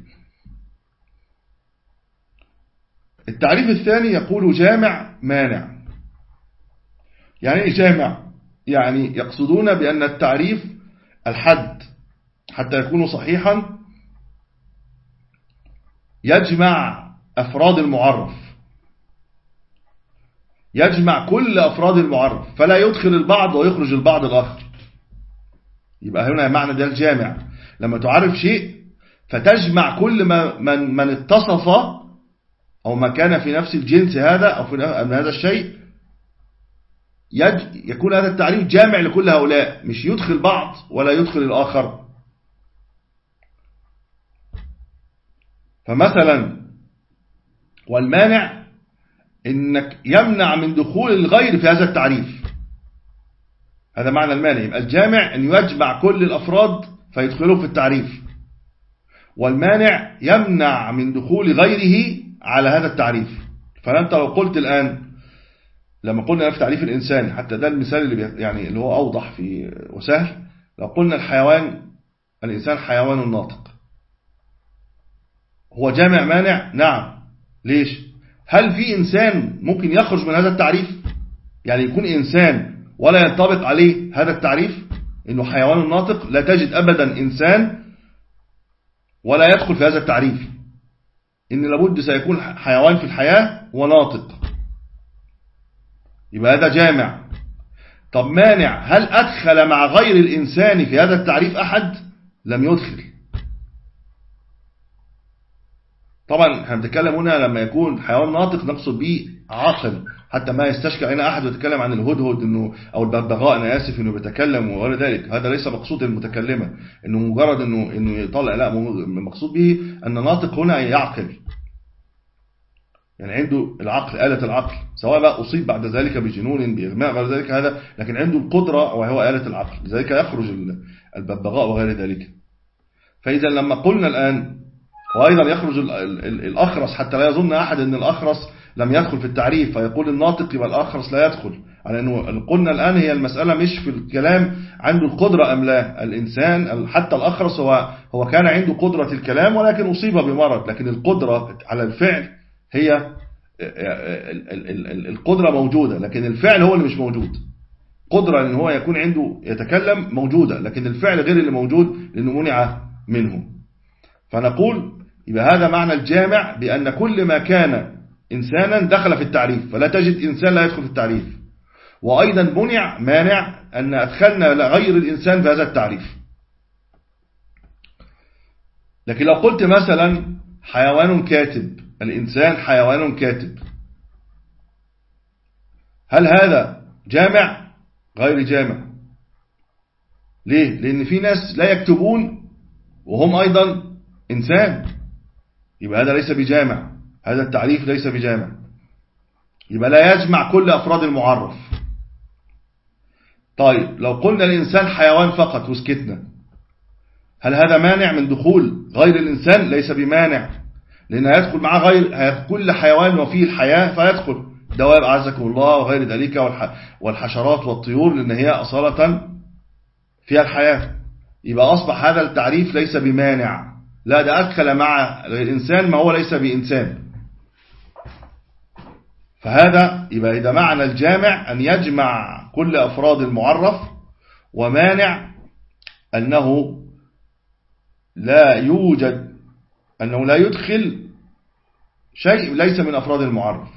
التعريف الثاني يقول جامع مانع. يعني إيه جامع؟ يعني يقصدون بأن التعريف الحد حتى يكون صحيحا يجمع أفراد المعرف، يجمع كل أفراد المعرف، فلا يدخل البعض ويخرج البعض الآخر. يبقى هنا معنى ده الجامع، لما تعرف شيء فتجمع كل ما من, من اتصف أو ما كان في نفس الجنس هذا أو في هذا الشيء، يكون هذا التعريف جامع لكل هؤلاء، مش يدخل بعض ولا يدخل الآخر. فمثلا والمانع إنك يمنع من دخول الغير في هذا التعريف، هذا معنى المانع. يبقى الجامع أن يجمع كل الأفراد فيدخلوا في التعريف، والمانع يمنع من دخول غيره على هذا التعريف. فأنت لو قلت الآن لما قلنا في تعريف الإنسان، حتى ده المثال اللي يعني اللي هو أوضح في وسهل، لو قلنا الحيوان الإنسان حيوان ناطق، هو جامع مانع؟ نعم. ليش؟ هل في إنسان ممكن يخرج من هذا التعريف؟ يعني يكون إنسان ولا ينطبق عليه هذا التعريف إنه حيوان ناطق؟ لا تجد أبدا إنسان ولا يدخل في هذا التعريف، إن لابد سيكون حيوان في الحياة وناطق، يبقى هذا جامع. طب مانع، هل أدخل مع غير الإنسان في هذا التعريف أحد؟ لم يدخل. طبعا احنا بنتكلم هنا لما يكون حيوان ناطق نقصد به عاقل، حتى ما يستشكل علينا أحد ويتكلم عن الهدهد إنه أو الببغاء، أنا آسف، إنه بيتكلم وغير ذلك، هذا ليس مقصود المتكلمة إنه مجرد إنه إنه يطلع، لا، مقصود به أن ناطق هنا يعقل، يعني عنده العقل، آلة العقل، سواء بقى أصيب بعد ذلك بجنون بإغماء غير ذلك، هذا لكن عنده القدرة وهو آلة العقل، لذلك يخرج الببغاء وغير ذلك. فإذا لما قلنا الآن وأيضا يخرج الأخرس، حتى لا يظن أحد أن الأخرس لم يدخل في التعريف فيقول الناطق يبقى الأخرس لا يدخل، على أنه قلنا الآن هي المسألة مش في الكلام عنده القدرة أم لا. الإنسان حتى الأخرس هو هو كان عنده قدرة الكلام ولكن أصيب بمرض، لكن القدرة على الفعل هي القدرة موجودة، لكن الفعل هو اللي مش موجود. قدرة أن هو يكون عنده يتكلم موجودة، لكن الفعل غير اللي موجود لأنه منع منه. فنقول يبقى هذا معنى الجامع، بأن كل ما كان إنسانا دخل في التعريف، فلا تجد إنسان لا يدخل في التعريف. وأيضا منع مانع أن أدخلنا غير الإنسان في هذا التعريف. لكن لو قلت مثلا حيوان كاتب، الإنسان حيوان كاتب، هل هذا جامع؟ غير جامع. ليه؟ لأن في ناس لا يكتبون وهم أيضا إنسان، يبقى هذا ليس بجامع، هذا التعريف ليس بجامع، يبقى لا يجمع كل أفراد المعرف. طيب لو قلنا الإنسان حيوان فقط وسكتنا، هل هذا مانع من دخول غير الإنسان؟ ليس بمانع، لأن هيدخل معه غير كل حيوان وفيه الحياة، فيدخل دواب أعزكم الله وغير ذلك والحشرات والطيور، لأن هي أصالة فيها الحياة. يبقى أصبح هذا التعريف ليس بمانع، لا، ده أدخل مع الإنسان ما هو ليس بإنسان. فهذا يبقى إذا معنى الجامع أن يجمع كل أفراد المعرف، ومانع أنه لا يوجد، أنه لا يدخل شيء ليس من أفراد المعرف.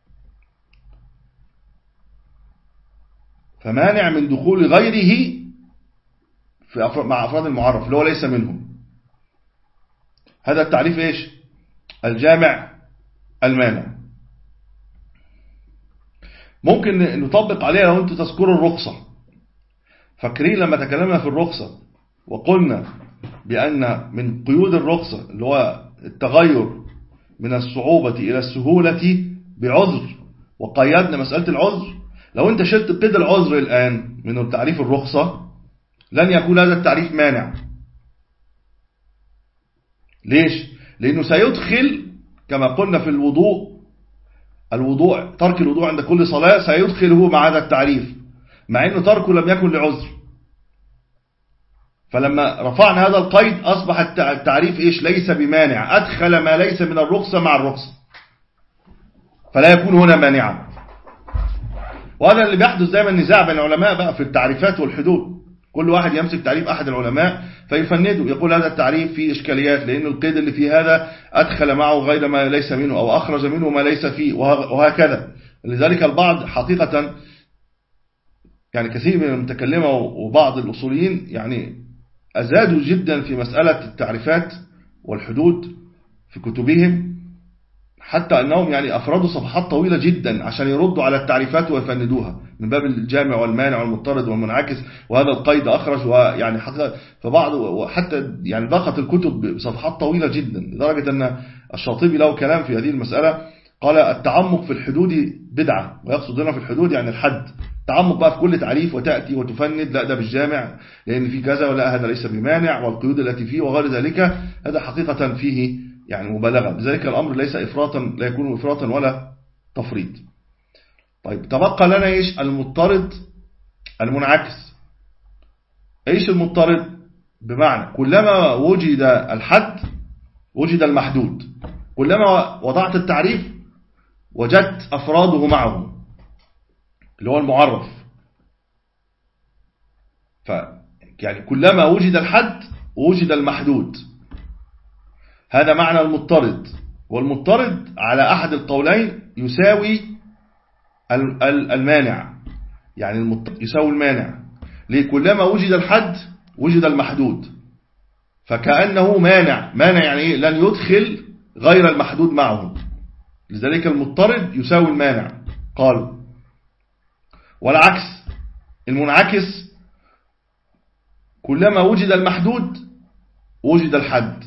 فمانع من دخول غيره في أفراد مع أفراد المعرف اللي هو ليس منهم. هذا التعريف إيش؟ الجامع المانع. ممكن نطبق عليها لو أنتم تذكروا الرخصة. فاكرين لما تكلمنا في الرخصة وقلنا بأن من قيود الرخصة اللي هو التغير من الصعوبة إلى السهولة بعذر، وقيدنا مسألة العذر لو أنت شلت قيد العذر الآن من تعريف الرخصة لن يكون هذا التعريف مانع. ليش؟ لأنه سيدخل كما قلنا في الوضوء، الوضوء ترك الوضوء عند كل صلاة سيدخله مع هذا التعريف، مع أنه تركه لم يكن لعذر. فلما رفعنا هذا القيد أصبح التعريف إيش؟ ليس بمانع، أدخل ما ليس من الرخصة مع الرخصة، فلا يكون هنا مانعا. وهذا اللي بيحدث دائما نزاع بين العلماء بقى في التعريفات والحدود، كل واحد يمسك تعريف أحد العلماء فيفنده، يقول هذا التعريف فيه إشكاليات لأن القيد اللي فيه هذا أدخل معه غير ما ليس منه أو أخرج منه ما ليس فيه وهكذا. لذلك البعض حقيقة يعني كثير من المتكلمة وبعض الأصوليين يعني أزادوا جدا في مسألة التعريفات والحدود في كتبهم، حتى أنهم يعني أفردوا صفحات طويلة جدا عشان يردوا على التعريفات ويفندوها من باب الجامع والمانع والمضطرد والمنعكس، وهذا القيد أخرج، ويعني حتى فبعض وحتى يعني ضاقت الكتب بصفحات طويلة جدا، لدرجة أن الشاطبي له كلام في هذه المسألة، قال التعمق في الحدود بدعة، ويقصد هنا في الحدود يعني الحد، تعمق بقى في كل تعريف وتأتي وتفند، لا ده بالجامع لأن في كذا، ولا هذا ليس بمانع، والقيود التي فيه وغير ذلك، هذا حقيقة فيه يعني مبالغة. لذلك الأمر ليس إفراطا، لا يكون إفراطا ولا تفريط. طيب تبقى لنا إيش؟ المضطرد المنعكس. إيش المضطرد؟ بمعنى كلما وجد الحد وجد المحدود، كلما وضعت التعريف وجدت أفراده معه اللي هو المعرف. ف يعني كلما وجد الحد وجد المحدود، هذا معنى المضطرد. والمضطرد على أحد القولين يساوي المانع، يعني المضطرد يساوي المانع. ليه؟ كلما وجد الحد وجد المحدود، فكأنه مانع. مانع يعني إيه؟ لن يدخل غير المحدود معه، لذلك المضطرد يساوي المانع. قال والعكس المنعكس كلما وجد المحدود وجد الحد.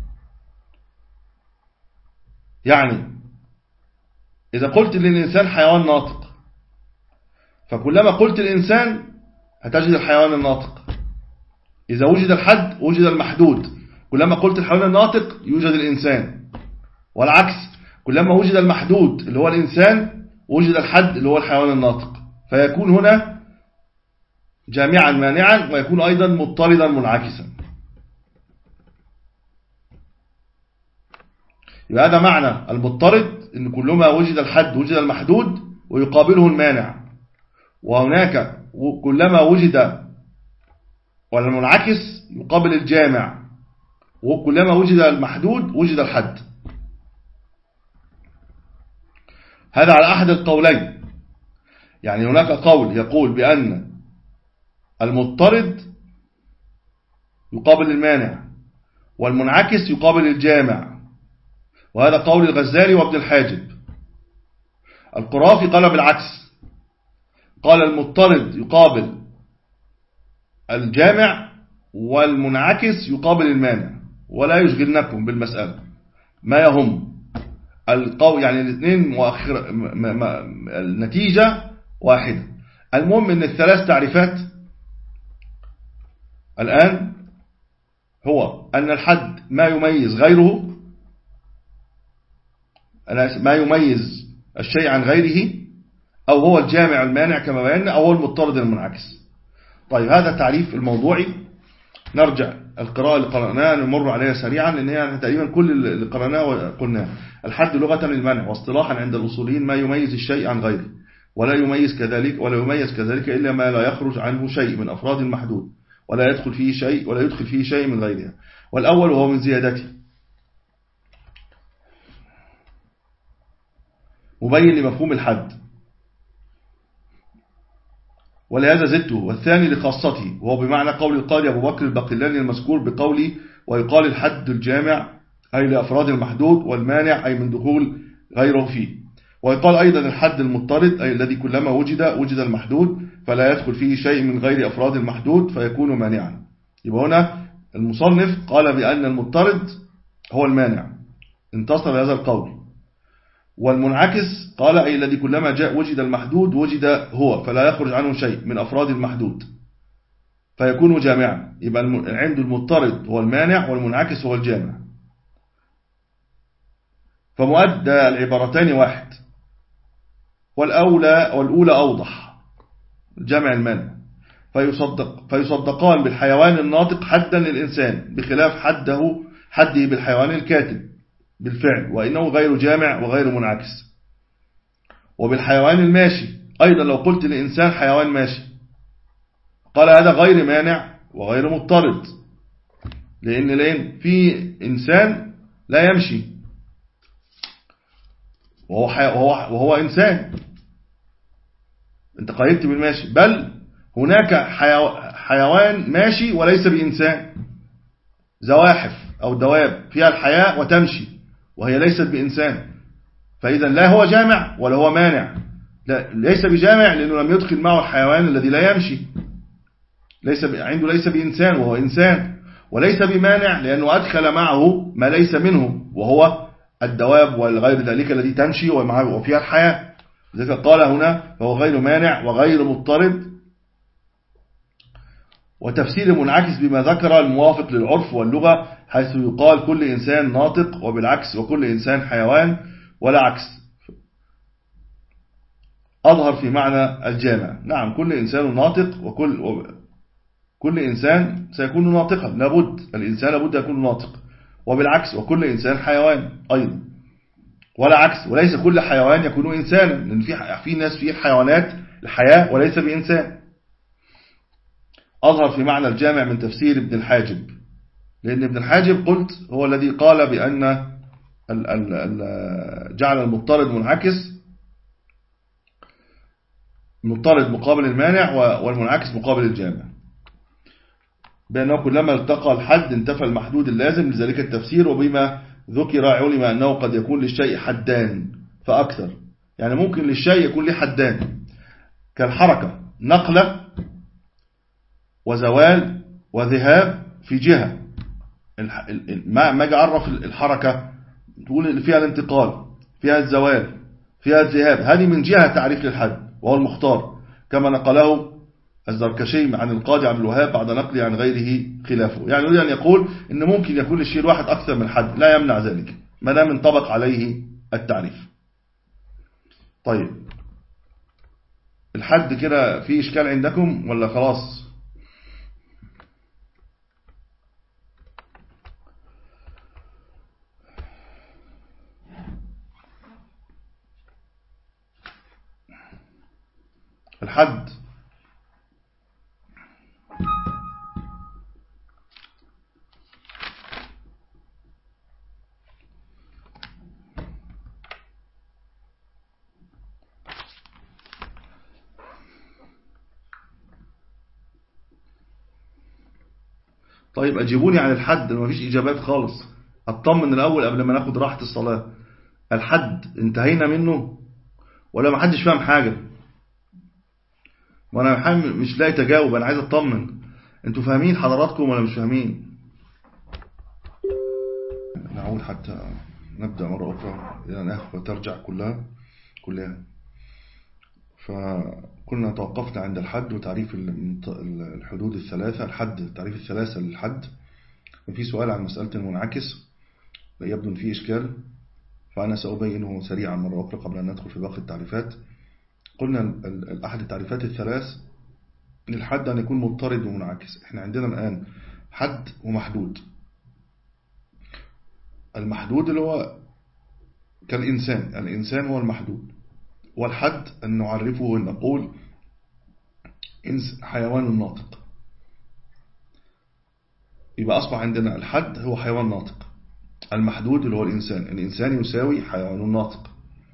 يعني إذا قلت للإنسان حيوان ناطق، فكلما قلت الإنسان هتجد الحيوان الناطق. إذا وجد الحد وجد المحدود، كلما قلت الحيوان الناطق يوجد الإنسان. والعكس كلما وجد المحدود اللي هو الإنسان وجد الحد اللي هو الحيوان الناطق، فيكون هنا جامعا مانعا، ويكون أيضا مضطردا منعكسا. يبقى هذا معنى المضطرد، إن كلما وجد الحد وجد المحدود ويقابله المانع. وهناك كلما وجد والمنعكس يقابل الجامع، وكلما وجد المحدود وجد الحد. هذا على أحد القولين. يعني هناك قول يقول بأن المضطرد يقابل المانع والمنعكس يقابل الجامع، وهذا قول الغزالي وابن الحاجب. القرافي قال بالعكس، قال المضطرد يقابل الجامع والمنعكس يقابل المانع، ولا يشغلنكم بالمسألة ما يهم القول، يعني الاثنين مؤخر النتيجة واحدة. المهم ان الثلاث تعريفات الآن هو أن الحد ما يميز غيره، ما يميز الشيء عن غيره، أو هو الجامع المانع كما بينا، أو هو المضطرد المنعكس. طيب هذا التعريف الموضوعي. نرجع القراءة اللي قرأناها نمر عليها سريعا، لأن هي تقريبا كل اللي قرأناه وقلناه. الحد لغة المنع، واصطلاحا عند الأصوليين ما يميز الشيء عن غيره، ولا يميز كذلك ولا يميز كذلك إلا ما لا يخرج عنه شيء من أفراد المحدود، ولا يدخل فيه شيء ولا يدخل فيه شيء من غيرها. والأول وهو من زيادته مبين لمفهوم الحد، ولهذا زدته. والثاني لخاصته، وهو بمعنى قول القاضي أبو بكر الباقلاني المذكور بقولي ويقال الحد الجامع أي لأفراد المحدود، والمانع أي من دخول غيره فيه. ويقال أيضا الحد المضطرد أي الذي كلما وجد وجد المحدود، فلا يدخل فيه شيء من غير أفراد المحدود فيكون مانعا. يبقى هنا المصنف قال بأن المضطرد هو المانع، انتصر هذا القول. والمنعكس قال أي الذي كلما جاء وجد المحدود وجد هو فلا يخرج عنه شيء من أفراد المحدود فيكون جامعا. يبقى عنده المضطرد هو المانع والمنعكس هو الجامع. فمؤدى العبارتين واحد، والأولى والأولى أوضح جمع المانع. فيصدق فيصدقان بالحيوان الناطق حدا للإنسان بخلاف حده حده بالحيوان الكاتب بالفعل، وإنه غير جامع وغير منعكس. وبالحيوان الماشي أيضا لو قلت للإنسان حيوان ماشي قال هذا غير مانع وغير مضطرد، لأن لين في إنسان لا يمشي وهو, وهو, وهو إنسان انت قيدت بالماشي، بل هناك حيوان ماشي وليس بإنسان، زواحف أو دواب فيها الحياة وتمشي وهي ليست بإنسان. فإذا لا هو جامع ولا هو مانع، لا ليس بجامع لأنه لم يدخل معه الحيوان الذي لا يمشي، ليس عنده ليس بإنسان وهو إنسان، وليس بمانع لأنه أدخل معه ما ليس منه وهو الدواب والغير ذلك الذي تمشي وفيها الحياة. لذلك قال هنا فهو غير مانع وغير مضطرد. وتفسير المنعكس بما ذكر الموافق للعرف واللغة، حيث يقال كل إنسان ناطق وبالعكس وكل إنسان حيوان ولا عكس، أظهر في معنى الجامع. نعم كل إنسان ناطق وكل كل إنسان سيكون ناطقا، لابد الإنسان لابد يكون ناطق، وبالعكس وكل إنسان حيوان أيضا ولا عكس، وليس كل حيوان يكون إنسانا، لأن في في ناس في حيوانات الحياة وليس بإنسان. أظهر في معنى الجامع من تفسير ابن الحاجب، لأن ابن الحاجب قلت هو الذي قال بأن ال ال ال جعل المضطرد منعكس، مضطرد مقابل المانع والمنعكس مقابل الجامع، بأنه كلما التقى الحد انتفى المحدود اللازم لذلك التفسير. وبما ذكر علم أنه قد يكون للشيء حدان فأكثر، يعني ممكن للشيء يكون له حدان كالحركة، نقلة وزوال وذهاب في جهة. ما اجي اعرف الحركة تقول اللي فيها الانتقال، فيها الزوال، فيها الذهاب، هذه من جهة تعريف للحد وهو المختار، كما نقله الزركشي عن القاضي عبد الوهاب بعد نقله عن غيره خلافه. يعني يريد أن يقول إن ممكن يكون للشيء الواحد أكثر من حد، لا يمنع ذلك ما دام انطبق عليه التعريف. طيب الحد كده في إشكال عندكم ولا خلاص؟ الحد طيب أجيبوني عن الحد، ما فيش إجابات خالص، أطمن الأول قبل ما ناخد راحة الصلاة. الحد انتهينا منه ولا ما حدش فاهم حاجة؟ وانا مش لاقي تجاوب، انا عايز اطمن انتوا فاهمين حضراتكم ولا مش فاهمين؟ نعود حتى نبدأ مرة أخرى إلى الأخوة ترجع كلها كلها. فكنا توقفنا عند الحد وتعريف الحدود الثلاثة، الحد تعريف الثلاثة للحد. وفي سؤال عن مسألة المنعكس لا يبدو أن فيه إشكال، فأنا سأبينه سريعا مرة أخرى قبل أن ندخل في باقي التعريفات. قلنا أحد التعريفات الثلاث للحد أن يكون مضطرد ومنعكس. احنا عندنا الآن حد ومحدود. المحدود اللي هو كالإنسان، الإنسان هو المحدود، والحد أن نعرفه ونقول حيوان ناطق. يبقى أصبح عندنا الحد هو حيوان ناطق، المحدود اللي هو الإنسان، الإنسان يساوي حيوان ناطق.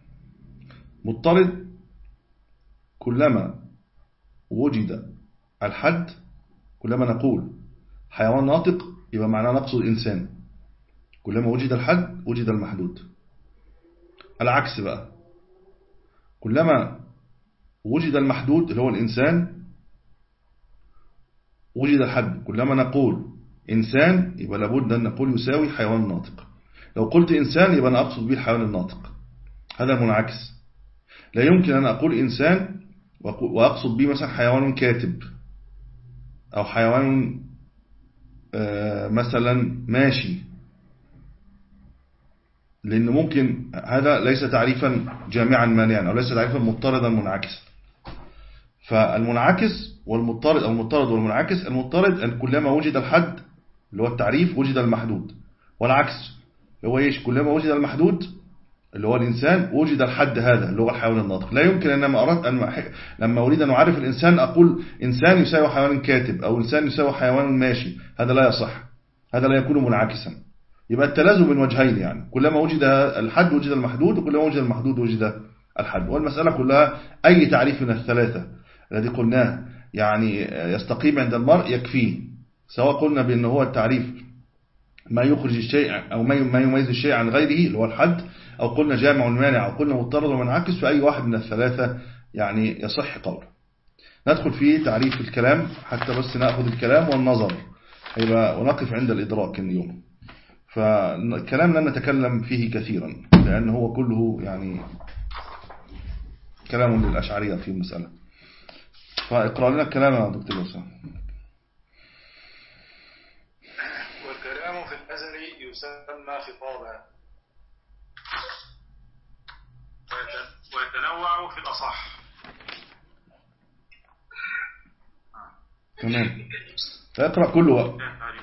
مضطرد كلما وجد الحد كلما نقول حيوان ناطق يبقى معناه نقصد إنسان، كلما وجد الحد وجد المحدود. العكس بقى، كلما وجد المحدود اللي هو الإنسان وجد الحد، كلما نقول إنسان يبقى لابد أن نقول يساوي حيوان ناطق. لو قلت إنسان يبقى أنا أقصد به الحيوان الناطق. هذا المنعكس. لا يمكن أن أقول إنسان وأقصد به مثلا حيوان كاتب أو حيوان مثلا ماشي، لأن ممكن هذا ليس تعريفا جامعا مانعا أو ليس تعريفا مضطردا منعكسا. فالمنعكس والمضطرد أو المضطرد والمنعكس، المضطرد أن كلما وجد الحد اللي هو التعريف وجد المحدود، والعكس هو إيش؟ كلما وجد المحدود اللي هو الإنسان وجد الحد هذا اللي هو الحيوان الناطق. لا يمكن أن لما أردت أن لما أريد أن أعرف الإنسان أقول إنسان يساوي حيوان كاتب أو إنسان يساوي حيوان ماشي، هذا لا يصح، هذا لا يكون منعكسا. يبقى التلازم من وجهين، يعني كلما وجد الحد وجد المحدود، وكلما وجد المحدود وجد الحد. والمسألة كلها أي تعريف من الثلاثة الذي قلناه يعني يستقيم عند المرء يكفيه، سواء قلنا بأنه هو التعريف ما يخرج الشيء أو ما يميز الشيء عن غيره اللي هو الحد، أو قلنا جامع مانع، أو قلنا مضطرد ومنعكس، في أي واحد من الثلاثة يعني يصح قوله. ندخل في تعريف الكلام حتى بس نأخذ الكلام والنظر يبقى ونقف عند الإدراك اليوم. فالكلام لن نتكلم فيه كثيرا لأن هو كله يعني كلام للأشعرية في المسألة. فاقرأ لنا الكلام يا دكتور أسامة. والكلام في الأزل يسمى خطابا ويتنوع في الأصح. تمام، فاقرأ كله وقت.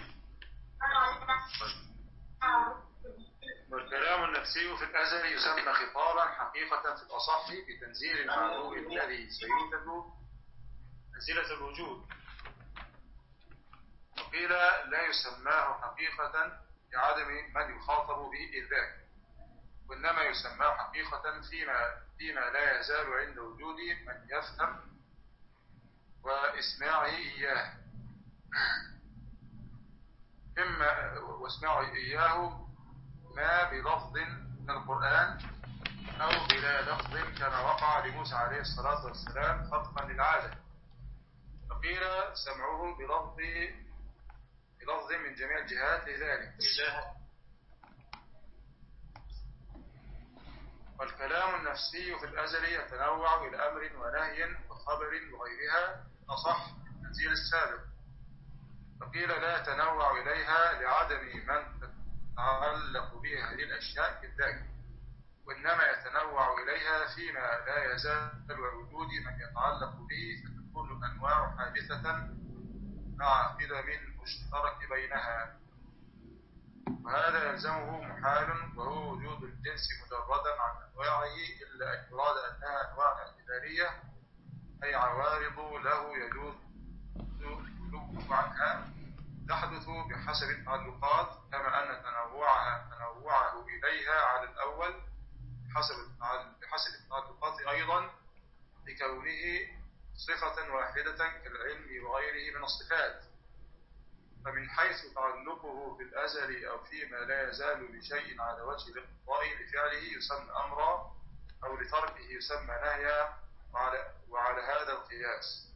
والكلام النفسي في الأزل يسمى خطابا حقيقة في الأصح بتنزيل المعلوم الذي سيوجد منزلة الوجود. وقيل لا يسماه حقيقة لعدم من يخاطب به إذ ذاك، وإنما يسماه حقيقة فيما, فيما لا يزال عند وجود من يفهم وإسماعه إياه إما واسمعوا إياه ما بلفظ من القرآن أو بلا لفظ كما وقع لموسى عليه الصلاة والسلام خطفا للعادة. فقيل سمعه بلفظ بلفظ من جميع الجهات لذلك. والكلام النفسي في الأزل يتنوع إلى أمر ونهي وخبر وغيرها أصح من التنزيل السابق. فقيل لا يتنوع إليها لعدم من تتعلق بها هذه الأشياء كذلك، وإنما يتنوع إليها فيما لا يزال وجود من يتعلق به، فتكون الأنواع حادثة مع قدم مشترك بينها، وهذا يلزمه محال وهو وجود الجنس مجردا عن أنواعه، إلا أن يراد أنها أنواع اعتبارية أي عوارض له يجوز الخلو عنها تحدث بحسب التعلقات، كما أن تنوعها تنوعه إليها على الأول بحسب بحسب التعلقات أيضا لكونه صفة واحدة كالعلم وغيره من الصفات. فمن حيث تعلقه في الأزل أو فيما لا يزال بشيء على وجه الاقتضاء لفعله يسمى أمرا، أو لتركه يسمى نهيا، وعلى, وعلى هذا القياس.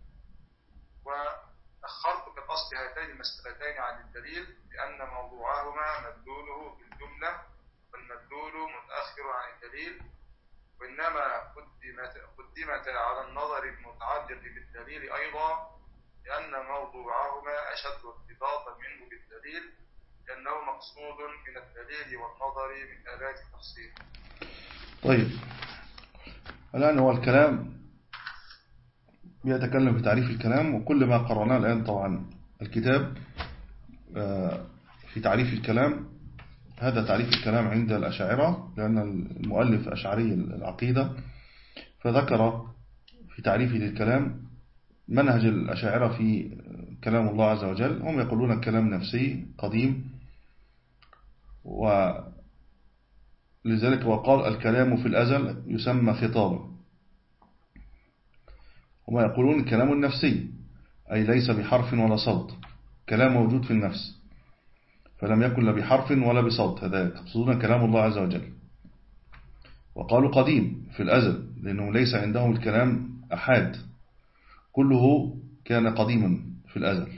وأخرت بقصد هاتين المسألتين عن الدليل لأن موضوعهما مدلوله في الجملة، والمدلول متأخر عن الدليل، وإنما قدمت, قدمت على النظر المتعلق بالدليل أيضا لأن موضوعهما أشد ارتباطا منه بالدليل، لأنه مقصود من الدليل والنظر من آلات التفسير. طيب الآن هو الكلام بيتكلم في تعريف الكلام، وكل ما قرأناه الآن طبعا الكتاب في تعريف الكلام هذا تعريف الكلام عند الأشاعرة، لأن المؤلف أشعري العقيدة، فذكر في تعريفه للكلام منهج الأشاعرة في كلام الله عز وجل. هم يقولون الكلام نفسي قديم، ولذلك وقال الكلام في الأزل يسمى خطابا. هم يقولون الكلام النفسي أي ليس بحرف ولا صوت، كلام موجود في النفس فلم يكن لا بحرف ولا بصوت، هذا يقصدون كلام الله عز وجل. وقالوا قديم في الأزل لأنه ليس عندهم الكلام أحد، كله كان قديما في الأزل،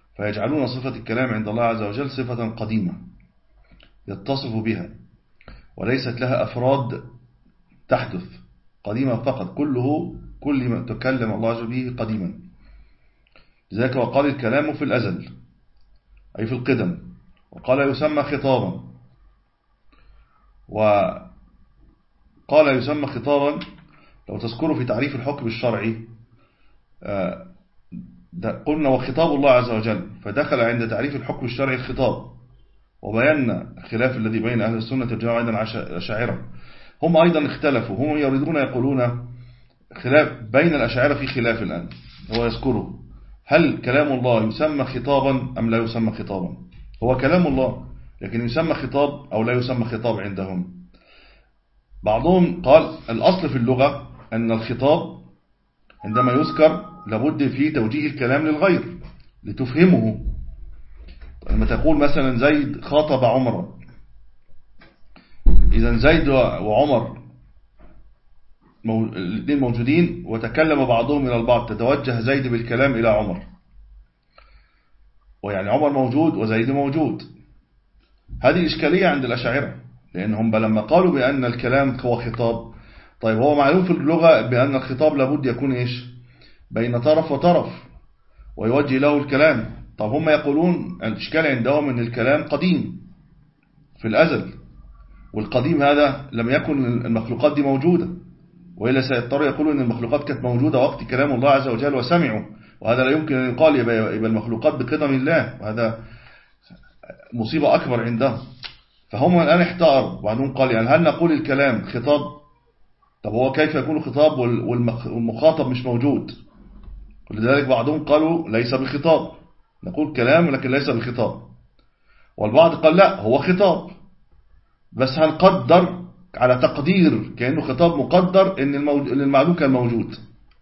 فيجعلون صفة الكلام عند الله عز وجل صفة قديمة يتصف بها، وليست لها أفراد تحدث، قديما فقط، كله كل ما تكلم الله عز وجل به قديما. لذلك وقال الكلام في الأزل أي في القدم، وقال يسمى خطابا، وقال يسمى خطابا لو تذكروا في تعريف الحكم الشرعي قلنا وخطاب الله عز وجل، فدخل عند تعريف الحكم الشرعي الخطاب، وبينا الخلاف الذي بين أهل السنة والجماعة عند الأشاعرة. هم أيضا اختلفوا، هم يريدون يقولون خلاف بين الأشاعرة في خلاف الآن، هو يذكره هل كلام الله يسمى خطابا أم لا يسمى خطابا؟ هو كلام الله لكن يسمى خطاب أو لا يسمى خطاب عندهم. بعضهم قال الأصل في اللغة أن الخطاب عندما يذكر لابد فيه توجيه الكلام للغير لتفهمه. لما تقول مثلا زيد خاطب عمر، إذا زيد وعمر الاثنين موجودين وتكلم بعضهم إلى البعض، تتوجه زيد بالكلام إلى عمر، ويعني عمر موجود وزيد موجود. هذه إشكالية عند الأشاعرة، لأنهم لما قالوا بأن الكلام هو خطاب، طيب هو معلوم في اللغة بأن الخطاب لابد يكون إيش؟ بين طرف وطرف ويوجه له الكلام. طب هم يقولون الإشكال عندهم أن الكلام قديم في الأزل، والقديم هذا لم يكن المخلوقات دي موجودة، وإلا سيضطر يقولوا أن المخلوقات كانت موجودة وقت كلام الله عز وجل وسمعوا، وهذا لا يمكن أن يقال يبقى المخلوقات بقدم الله، وهذا مصيبة أكبر عندهم. فهم الآن احتاروا، وبعدهم قال يعني هل نقول الكلام خطاب؟ طب هو كيف يكون خطاب والمخاطب مش موجود؟ ولذلك بعضهم قالوا ليس بخطاب، نقول كلام لكن ليس بخطاب. والبعض قال لا هو خطاب بس هنقدر على تقدير كأنه خطاب مقدر ان المعلوم كان موجود،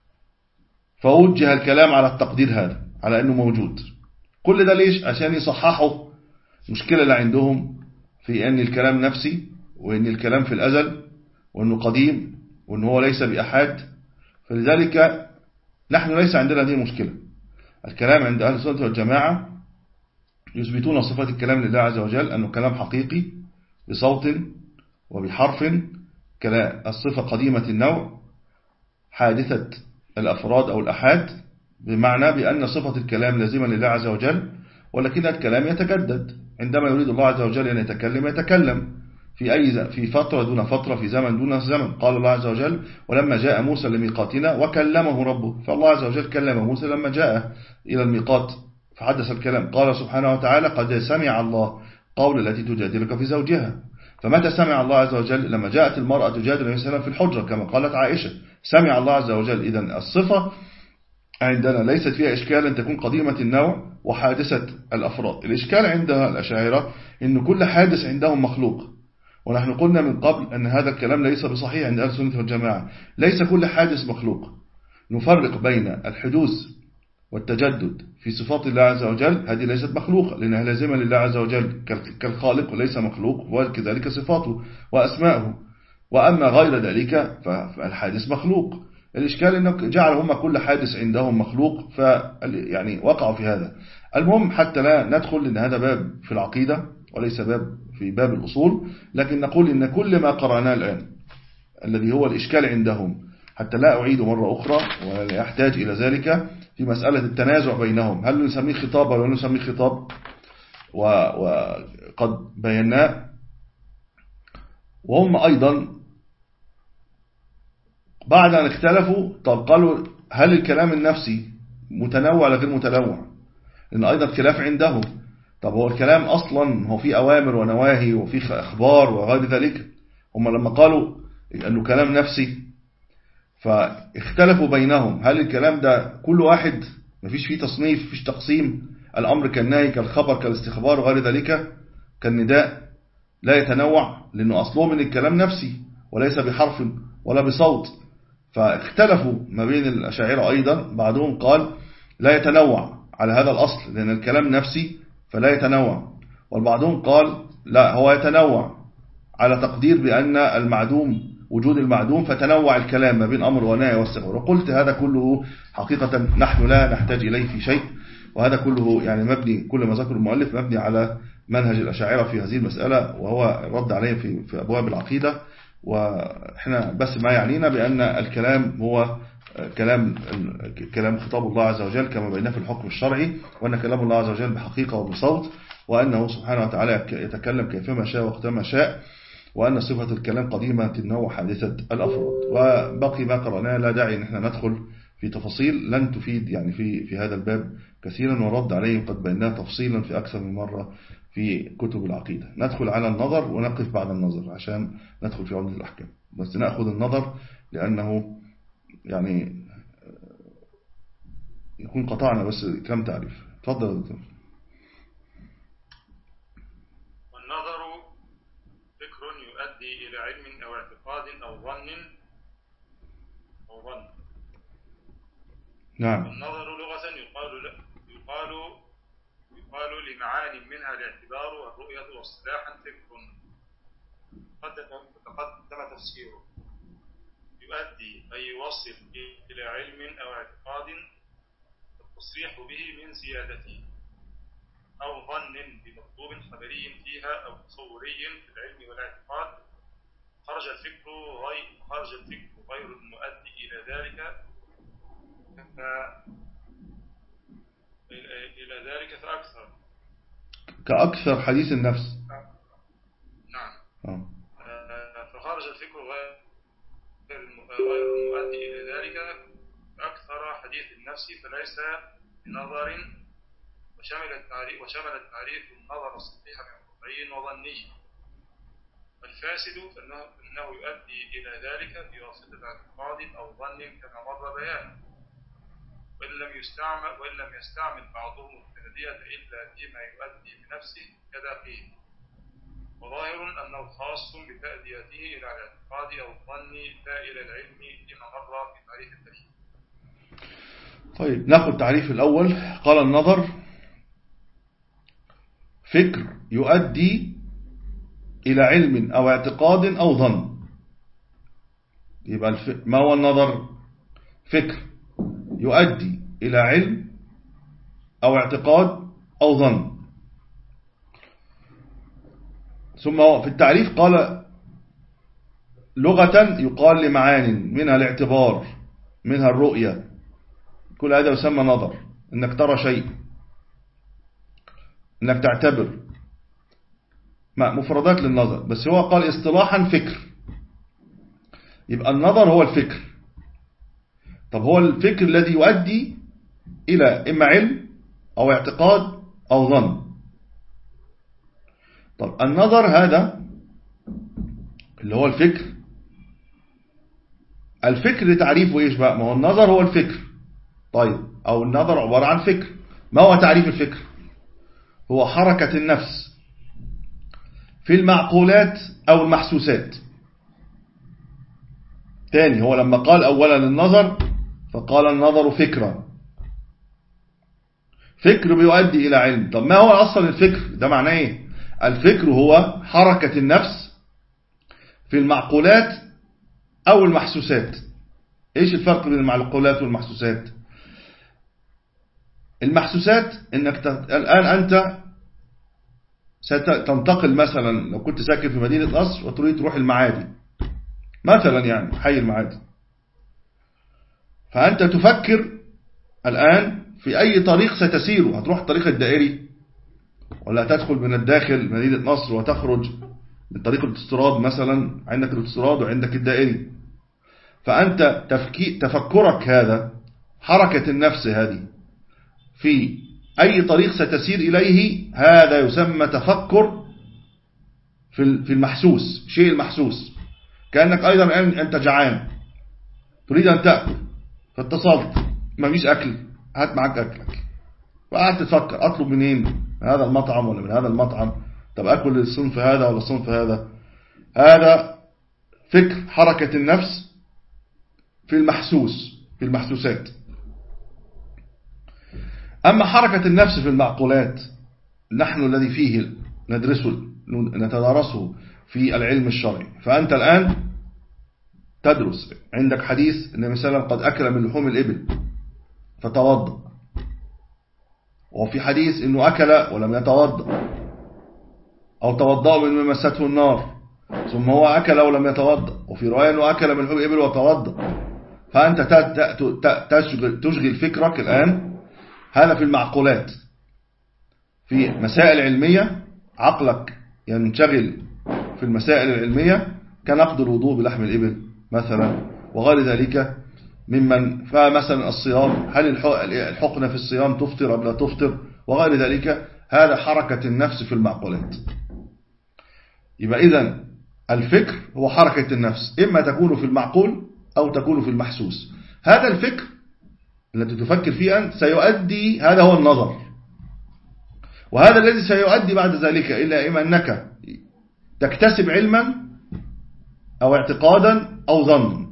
فوجه الكلام على التقدير هذا على انه موجود. كل ده ليش؟ عشان يصححوا مشكلة اللي عندهم في ان الكلام نفسي، وان الكلام في الازل، وانه قديم، وانه هو ليس بأحد. فلذلك نحن ليس عندنا هذه المشكلة. الكلام عند أهل السنة والجماعة يثبتون صفات الكلام لله عز وجل أنه كلام حقيقي بصوت وبحرف، الصفة قديمة النوع حادثة الأفراد أو الأحاد، بمعنى بأن صفة الكلام لازمة لله عز وجل، ولكن الكلام يتجدد عندما يريد الله عز وجل أن يتكلم يتكلم في أي في فترة دون فترة، في زمن دون زمن. قال الله عز وجل ولما جاء موسى لميقاتنا وكلمه ربه، فالله عز وجل كلم موسى لما جاء إلى الميقات فحدث الكلام. قال سبحانه وتعالى قد سمع الله قول التي تجادلك في زوجها. فمتى سمع الله عز وجل؟ لما جاءت المرأة تجادل النبي صلى الله عليه وسلم في الحجرة كما قالت عائشة، سمع الله عز وجل. إذن الصفة عندنا ليست فيها إشكال أن تكون قديمة النوع وحادثة الأفراد. الإشكال عند الأشاعرة أن كل حادث عندهم مخلوق، ونحن قلنا من قبل أن هذا الكلام ليس بصحيح عند أهل السنة والجماعة. ليس كل حادث مخلوق، نفرق بين الحدوث والتجدد في صفات الله عز وجل، هذه ليست مخلوقة لأنها لازمة لله عز وجل كالخالق وليس مخلوق، وكذلك صفاته وأسماءه. وأما غير ذلك فالحادث مخلوق. الإشكال أنه جعل هم كل حادث عندهم مخلوق، فيعني وقعوا في هذا. المهم حتى لا ندخل لأن هذا باب في العقيدة وليس باب في باب الأصول، لكن نقول إن كل ما قرأناه الآن الذي هو الإشكال عندهم، حتى لا أعيد مرة أخرى ولا يحتاج إلى ذلك، في مسألة التنازع بينهم هل نسميه خطاب ولا نسميه خطاب، وقد بيناه. وهم أيضا بعد أن اختلفوا طب قالوا هل الكلام النفسي متنوع ولا غير متنوع، لأن أيضا خلاف عندهم. طب هو الكلام أصلا هو فيه أوامر ونواهي وفيه أخبار وغير ذلك. هم لما قالوا أنه كلام نفسي فاختلفوا بينهم هل الكلام ده كل واحد مفيش فيه تصنيف، مفيش تقسيم، الأمر كالنهي كالخبر كالاستخبار وغير ذلك كالنداء، لا يتنوع لأنه أصله من الكلام نفسي وليس بحرف ولا بصوت. فاختلفوا ما بين الأشاعرة أيضا، بعضهم قال لا يتنوع على هذا الأصل لأن الكلام نفسي فلا يتنوع، والبعضهم قال لا هو يتنوع على تقدير بأن المعدوم وجود المعدوم فتنوع الكلام ما بين أمر ونهي واستخبار. وقلت هذا كله حقيقة نحن لا نحتاج إليه في شيء، وهذا كله يعني مبني، كل ما ذكر المؤلف مبني على منهج الأشاعرة في هذه المسألة، وهو رد عليه في في أبواب العقيدة. وإحنا بس ما يعنينا بأن الكلام هو كلام كلام خطاب الله عز وجل كما بيناه في الحكم الشرعي، وأن كلام الله عز وجل بحقيقة وبصوت، وأنه سبحانه وتعالى يتكلم كيفما شاء وقتما شاء، وأن صفة الكلام قديمة النوع حادثة الأفراد. وبقي ما قرأناه لا داعي أن احنا ندخل في تفاصيل لن تفيد يعني في في هذا الباب كثيرا، ورد عليه قد بيناه تفصيلا في أكثر من مرة في كتب العقيدة. ندخل على النظر ونقف بعد النظر عشان ندخل في عمدة الأحكام، بس نأخذ النظر لأنه يعني يكون قطعنا بس كم تعريف. تفضل يا دكتور. والنظر فكر يؤدي إلى علم أو اعتقاد أو ظن أو ظن. نعم. والنظر لغة يقال يقال يقال لمعاني منها الاعتبار والرؤية واصطلاحا فكر قد تقدم تفسيره. يؤدي أي يوصل إلى علم أو اعتقاد التصريح به من زيادته، أو ظن بمطلوب خبري فيها أو تصوري في العلم والاعتقاد. خرج الفكر غير خرج الفكر غير المؤدي إلى ذلك ف... إلى ذلك فأكثر كأكثر حديث النفس. نعم. أوه. فخرج الفكر غير غير المؤدي إلى ذلك فأكثر حديث النفس، فليس بنظر، وشمل التعريف وشمل التعريف النظر الصحيح من قطعي وظني. الفاسد فإنه يؤدي إلى ذلك بواسطة اعتقاد أو ظن كما مر بيانه، وإن لم يستعمل وإن لم يستعمل بعضهم التندية إلا فيما يؤدي بنفسه كذا قيل. وظاهر أنه خاص بتأديته إلى الاعتقاد أو الظن لا إلى العلم لما مر في تعريف الدليل. طيب ناخذ تعريف الأول. قال النظر فكر يؤدي إلى علم أو اعتقاد أو ظن. يبقى الف... ما هو النظر؟ فكر يؤدي إلى علم أو اعتقاد أو ظن. ثم في التعريف قال لغة يقال لمعان منها الاعتبار منها الرؤية، كل هذا يسمى نظر، انك ترى شيء، انك تعتبر، مفردات للنظر. بس هو قال اصطلاحا فكر، يبقى النظر هو الفكر. طب هو الفكر الذي يؤدي إلى إما علم أو اعتقاد أو ظن. طب النظر هذا اللي هو الفكر، الفكر تعريفه إيش بقى؟ ما هو النظر هو الفكر. طيب أو النظر عبارة عن فكر. ما هو تعريف الفكر؟ هو حركة النفس في المعقولات أو المحسوسات. تاني، هو لما قال أولا النظر فقال النظر فكرة، فكر بيؤدي إلى علم. طب ما هو أصل الفكر ده؟ معناه إيه؟ الفكر هو حركة النفس في المعقولات أو المحسوسات. إيش الفرق بين المعقولات والمحسوسات؟ المحسوسات إنك الآن أنت ستنتقل مثلا، لو كنت ساكن في مدينة نصر وتريد تروح المعادي مثلا، يعني حي المعادي، فأنت تفكر الآن في أي طريق ستسيره. هتروح الطريق الدائري ولا تدخل من الداخل مدينة نصر وتخرج من طريق الاستيراد مثلا؟ عندك الاستيراد وعندك الدائري. فأنت تفكي تفكرك هذا، حركة النفس هذه في أي طريق ستسير إليه، هذا يسمى تفكر في المحسوس، شيء المحسوس. كأنك أيضا الآن أنت جعان تريد أن تأكل، فاتصلت ما فيش أكل، هات معك أكلك، وقعدت تفكر أطلب منين؟ من هذا المطعم ولا من هذا المطعم؟ طب أكل الصنف هذا ولا الصنف هذا؟ هذا فكر، حركة النفس في المحسوس، في المحسوسات. أما حركة النفس في المعقولات، نحن الذي فيه ندرسه نتدارسه في العلم الشرعي. فأنت الآن تدرس، عندك حديث النبي صلى الله عليه وسلم قد أكل من لحوم الإبل فتوضأ، وفي حديث أنه أكل ولم يتوضأ، أو توضأ من مسته النار، ثم هو أكل أو لم يتوضأ، وفي رواية أنه أكل من حب إبل وتوضأ. فأنت تشغل, تشغل فكرك الآن هذا في المعقولات، في مسائل علمية عقلك ينشغل في المسائل العلمية كنقض الوضوء بلحم الإبل مثلا وغير ذلك ممن فمثلا الصيام، هل الحقنة في الصيام تفطر أم لا تفطر وغير ذلك. هذا حركة النفس في المعقولات. يبقى إذن الفكر هو حركة النفس، إما تكون في المعقول أو تكون في المحسوس. هذا الفكر الذي تفكر فيه أنت سيؤدي، هذا هو النظر، وهذا الذي سيؤدي بعد ذلك إلا إما أنك تكتسب علما أو اعتقادا أو ظنا.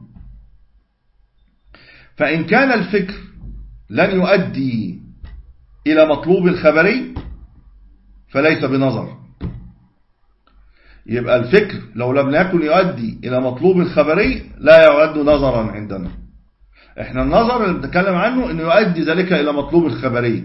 فإن كان الفكر لن يؤدي إلى مطلوب الخبري فليس بنظر. يبقى الفكر لو لم يكن يؤدي إلى مطلوب الخبري لا يعد نظرا عندنا. احنا النظر اللي بنتكلم عنه انه يؤدي ذلك إلى مطلوب الخبري،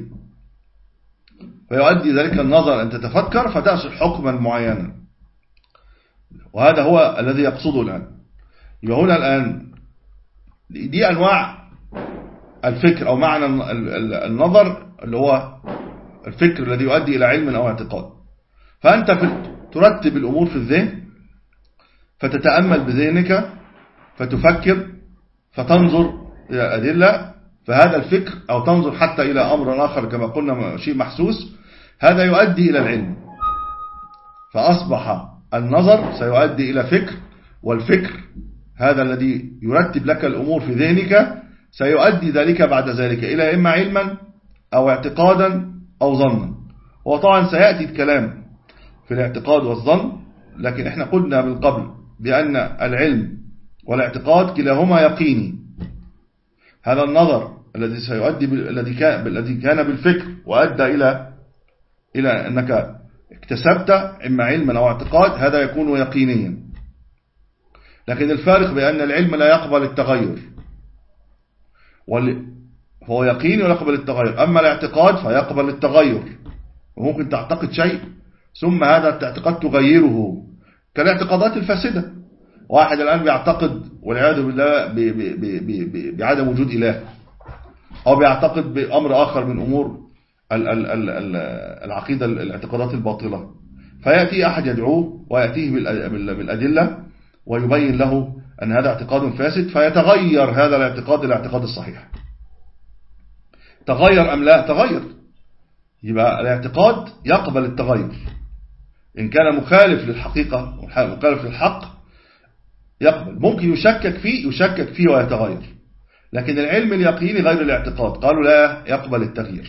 فيؤدي ذلك النظر أن تتفكر فتأخذ حكما معينا، وهذا هو الذي يقصده الآن. يبقى هنا الآن دي أنواع الفكر أو معنى النظر اللي هو الفكر الذي يؤدي إلى علم أو اعتقاد. فأنت ترتب الأمور في الذهن، فتتأمل بذهنك، فتفكر، فتنظر إلى أدلة، فهذا الفكر أو تنظر حتى إلى أمر آخر كما قلنا شيء محسوس، هذا يؤدي إلى العلم. فأصبح النظر سيؤدي إلى فكر، والفكر هذا الذي يرتب لك الأمور في ذهنك سيؤدي ذلك بعد ذلك إلى إما علما أو اعتقادا أو ظنا. وطبعا سيأتي الكلام في الاعتقاد والظن، لكن احنا قلنا من قبل بأن العلم والاعتقاد كلاهما يقيني. هذا النظر الذي سيؤدي الذي كان الذي كان بالفكر وأدى إلى إلى أنك اكتسبت إما علما أو اعتقاد، هذا يكون يقينيا. لكن الفارق بأن العلم لا يقبل التغير، فهو يقيني ولا يقبل التغير، أما الاعتقاد فيقبل التغير، وممكن تعتقد شيء ثم هذا الاعتقاد تغيره، كالاعتقادات الفاسدة. واحد الآن بيعتقد والعياذ بالله بعدم وجود إله، أو بيعتقد بأمر آخر من أمور العقيدة الاعتقادات الباطلة، فيأتي أحد يدعوه ويأتيه بالأدلة ويبين له أن هذا اعتقاد فاسد، فيتغير هذا الاعتقاد إلى الاعتقاد الصحيح. تغير أم لا؟ تغير. يبقى الاعتقاد يقبل التغير، إن كان مخالف للحقيقة مخالف للحق يقبل، ممكن يشكك فيه يشكك فيه ويتغير. لكن العلم اليقيني غير الاعتقاد، قالوا لا يقبل التغيير.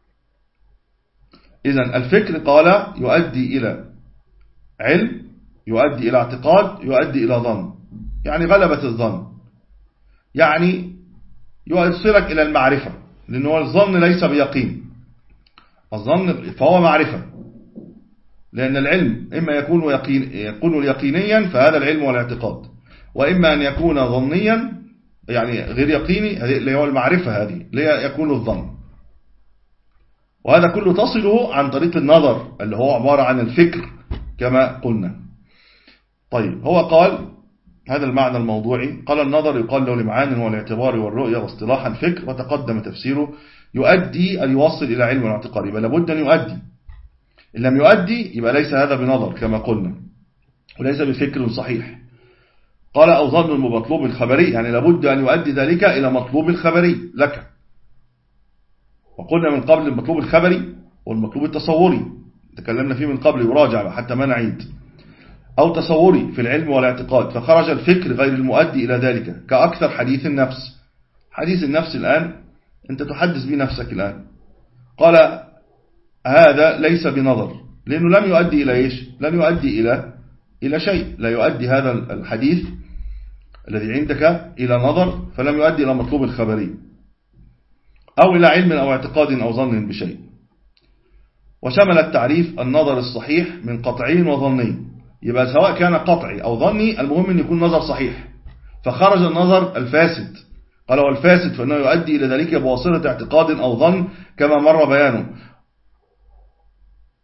إذن الفكر قال يؤدي إلى علم، يؤدي إلى اعتقاد، يؤدي إلى ظن، يعني غلبة الظن، يعني يوصلك إلى المعرفة، لأنه الظن ليس بيقين، الظن فهو معرفة، لأن العلم إما يكون يقين يكون يقينيا فهذا العلم والاعتقاد، وإما أن يكون ظنيا يعني غير يقيني اللي هو المعرفة، هذه اللي يكون الظن. وهذا كله تصله عن طريق النظر اللي هو عبارة عن الفكر كما قلنا. طيب هو قال هذا المعنى الموضوعي، قال النظر يقال له لمعان هو الاعتبار والرؤية واصطلاحا فكر، وتقدم تفسيره يؤدي أن يوصل إلى علم واعتقاد، يبقى لابد أن يؤدي، إن لم يؤدي يبقى ليس هذا بنظر كما قلنا وليس بفكر صحيح. قال أو ظن المطلوب الخبري، يعني لابد أن يؤدي ذلك إلى مطلوب الخبري لك. وقلنا من قبل المطلوب الخبري والمطلوب التصوري، تكلمنا فيه من قبل يراجع حتى ما نعيد. أو تصوري في العلم والاعتقاد، فخرج الفكر غير المؤدي إلى ذلك، كأكثر حديث النفس. حديث النفس الآن أنت تحدث به نفسك الآن، قال هذا ليس بنظر، لأنه لم يؤدي إلى إيش؟ لم يؤدي إلى إلى شيء، لا يؤدي هذا الحديث الذي عندك إلى نظر، فلم يؤدي إلى مطلوب الخبري، أو إلى علم أو اعتقاد أو ظن بشيء. وشمل التعريف النظر الصحيح من قطعي وظني، يبقى سواء كان قطعي أو ظني المهم أن يكون نظر صحيح. فخرج النظر الفاسد، قال والفاسد فإنه يؤدي إلى ذلك بواسطة اعتقاد أو ظن كما مر بيانه.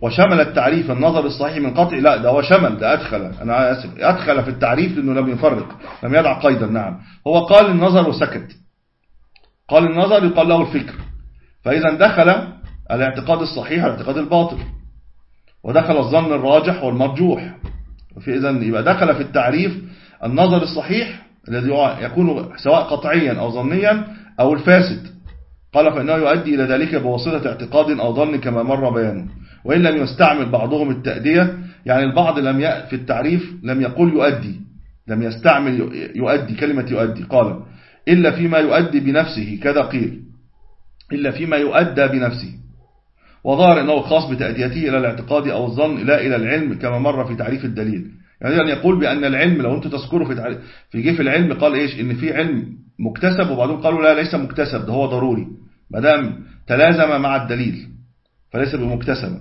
وشمل التعريف النظر الصحيح من قطع، لا ده هو شمل، ده أدخل، أنا آسف أدخل في التعريف لأنه لم يفرق، لم يدع قيدا. نعم هو قال النظر وسكت، قال النظر يقال له الفكر، فإذا دخل الاعتقاد الصحيح والاعتقاد الباطل، ودخل الظن الراجح والمرجوح، فإذا يبقى دخل في التعريف النظر الصحيح الذي يكون سواء قطعيا أو ظنيا أو الفاسد، قال فإنه يؤدي إلى ذلك بواسطة اعتقاد أو ظن كما مر بيانه. وإن لم يستعمل بعضهم التأدية، يعني البعض لم في التعريف لم يقول يؤدي، لم يستعمل يؤدي كلمة يؤدي، قال إلا فيما يؤدي بنفسه كذا قيل، إلا فيما يؤدى بنفسه، وظهر أنه خاص بتأديته إلى الاعتقاد أو الظن لا إلى العلم كما مر في تعريف الدليل. يعني أن يقول بأن العلم، لو أنتم تذكروا في تعريف في جيف العلم قال إيش؟ إن في علم مكتسب، وبعضهم قالوا لا ليس مكتسب، ده هو ضروري ما دام تلازم مع الدليل فليس بمكتسب.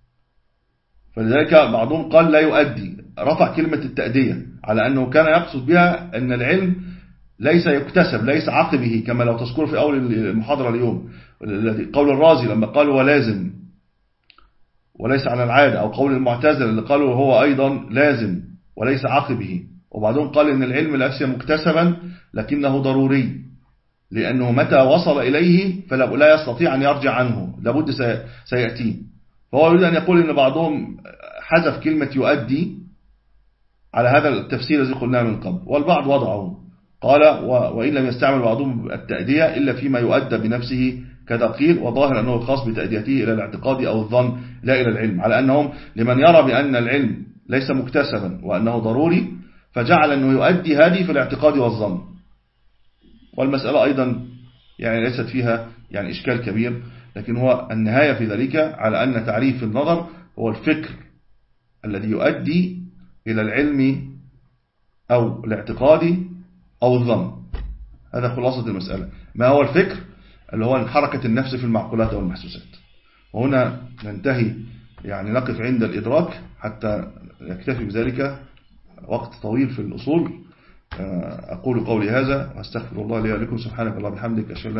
فلذلك بعضهم قال لا يؤدي، رفع كلمة التأدية على أنه كان يقصد بها أن العلم ليس يكتسب، ليس عقبه، كما لو تذكروا في أول المحاضرة اليوم قول الرازي لما قالوا ولازم وليس على العادة، أو قول المعتزلة اللي قالوا هو أيضا لازم وليس عقبه. وبعضهم قال إن العلم ليس مكتسبا لكنه ضروري، لأنه متى وصل إليه فلا يستطيع أن يرجع عنه، لابد سيأتيه. فهو يريد أن يقول إن بعضهم حذف كلمة يؤدي على هذا التفسير الذي قلناه من قبل، والبعض وضعه قال وإن لم يستعمل بعضهم التأدية إلا فيما يؤدى بنفسه كذا قيل، وظاهر أنه خاص بتأديته إلى الاعتقاد أو الظن لا إلى العلم، على أنهم لمن يرى بأن العلم ليس مكتسبا وأنه ضروري فجعل أنه يؤدي هذه في الاعتقاد والظن. والمسألة أيضا يعني ليست فيها يعني إشكال كبير، لكن هو النهاية في ذلك على أن تعريف النظر هو الفكر الذي يؤدي إلى العلم أو الاعتقاد أو الظن. هذا خلاصة المسألة. ما هو الفكر؟ اللي هو حركة النفس في المعقولات أو المحسوسات. وهنا ننتهي، يعني نقف عند الإدراك حتى يكتفي بذلك وقت طويل في الأصول. أقول قولي هذا واستغفر الله لي ولكم. سبحانك اللهم وبحمدك، أشهد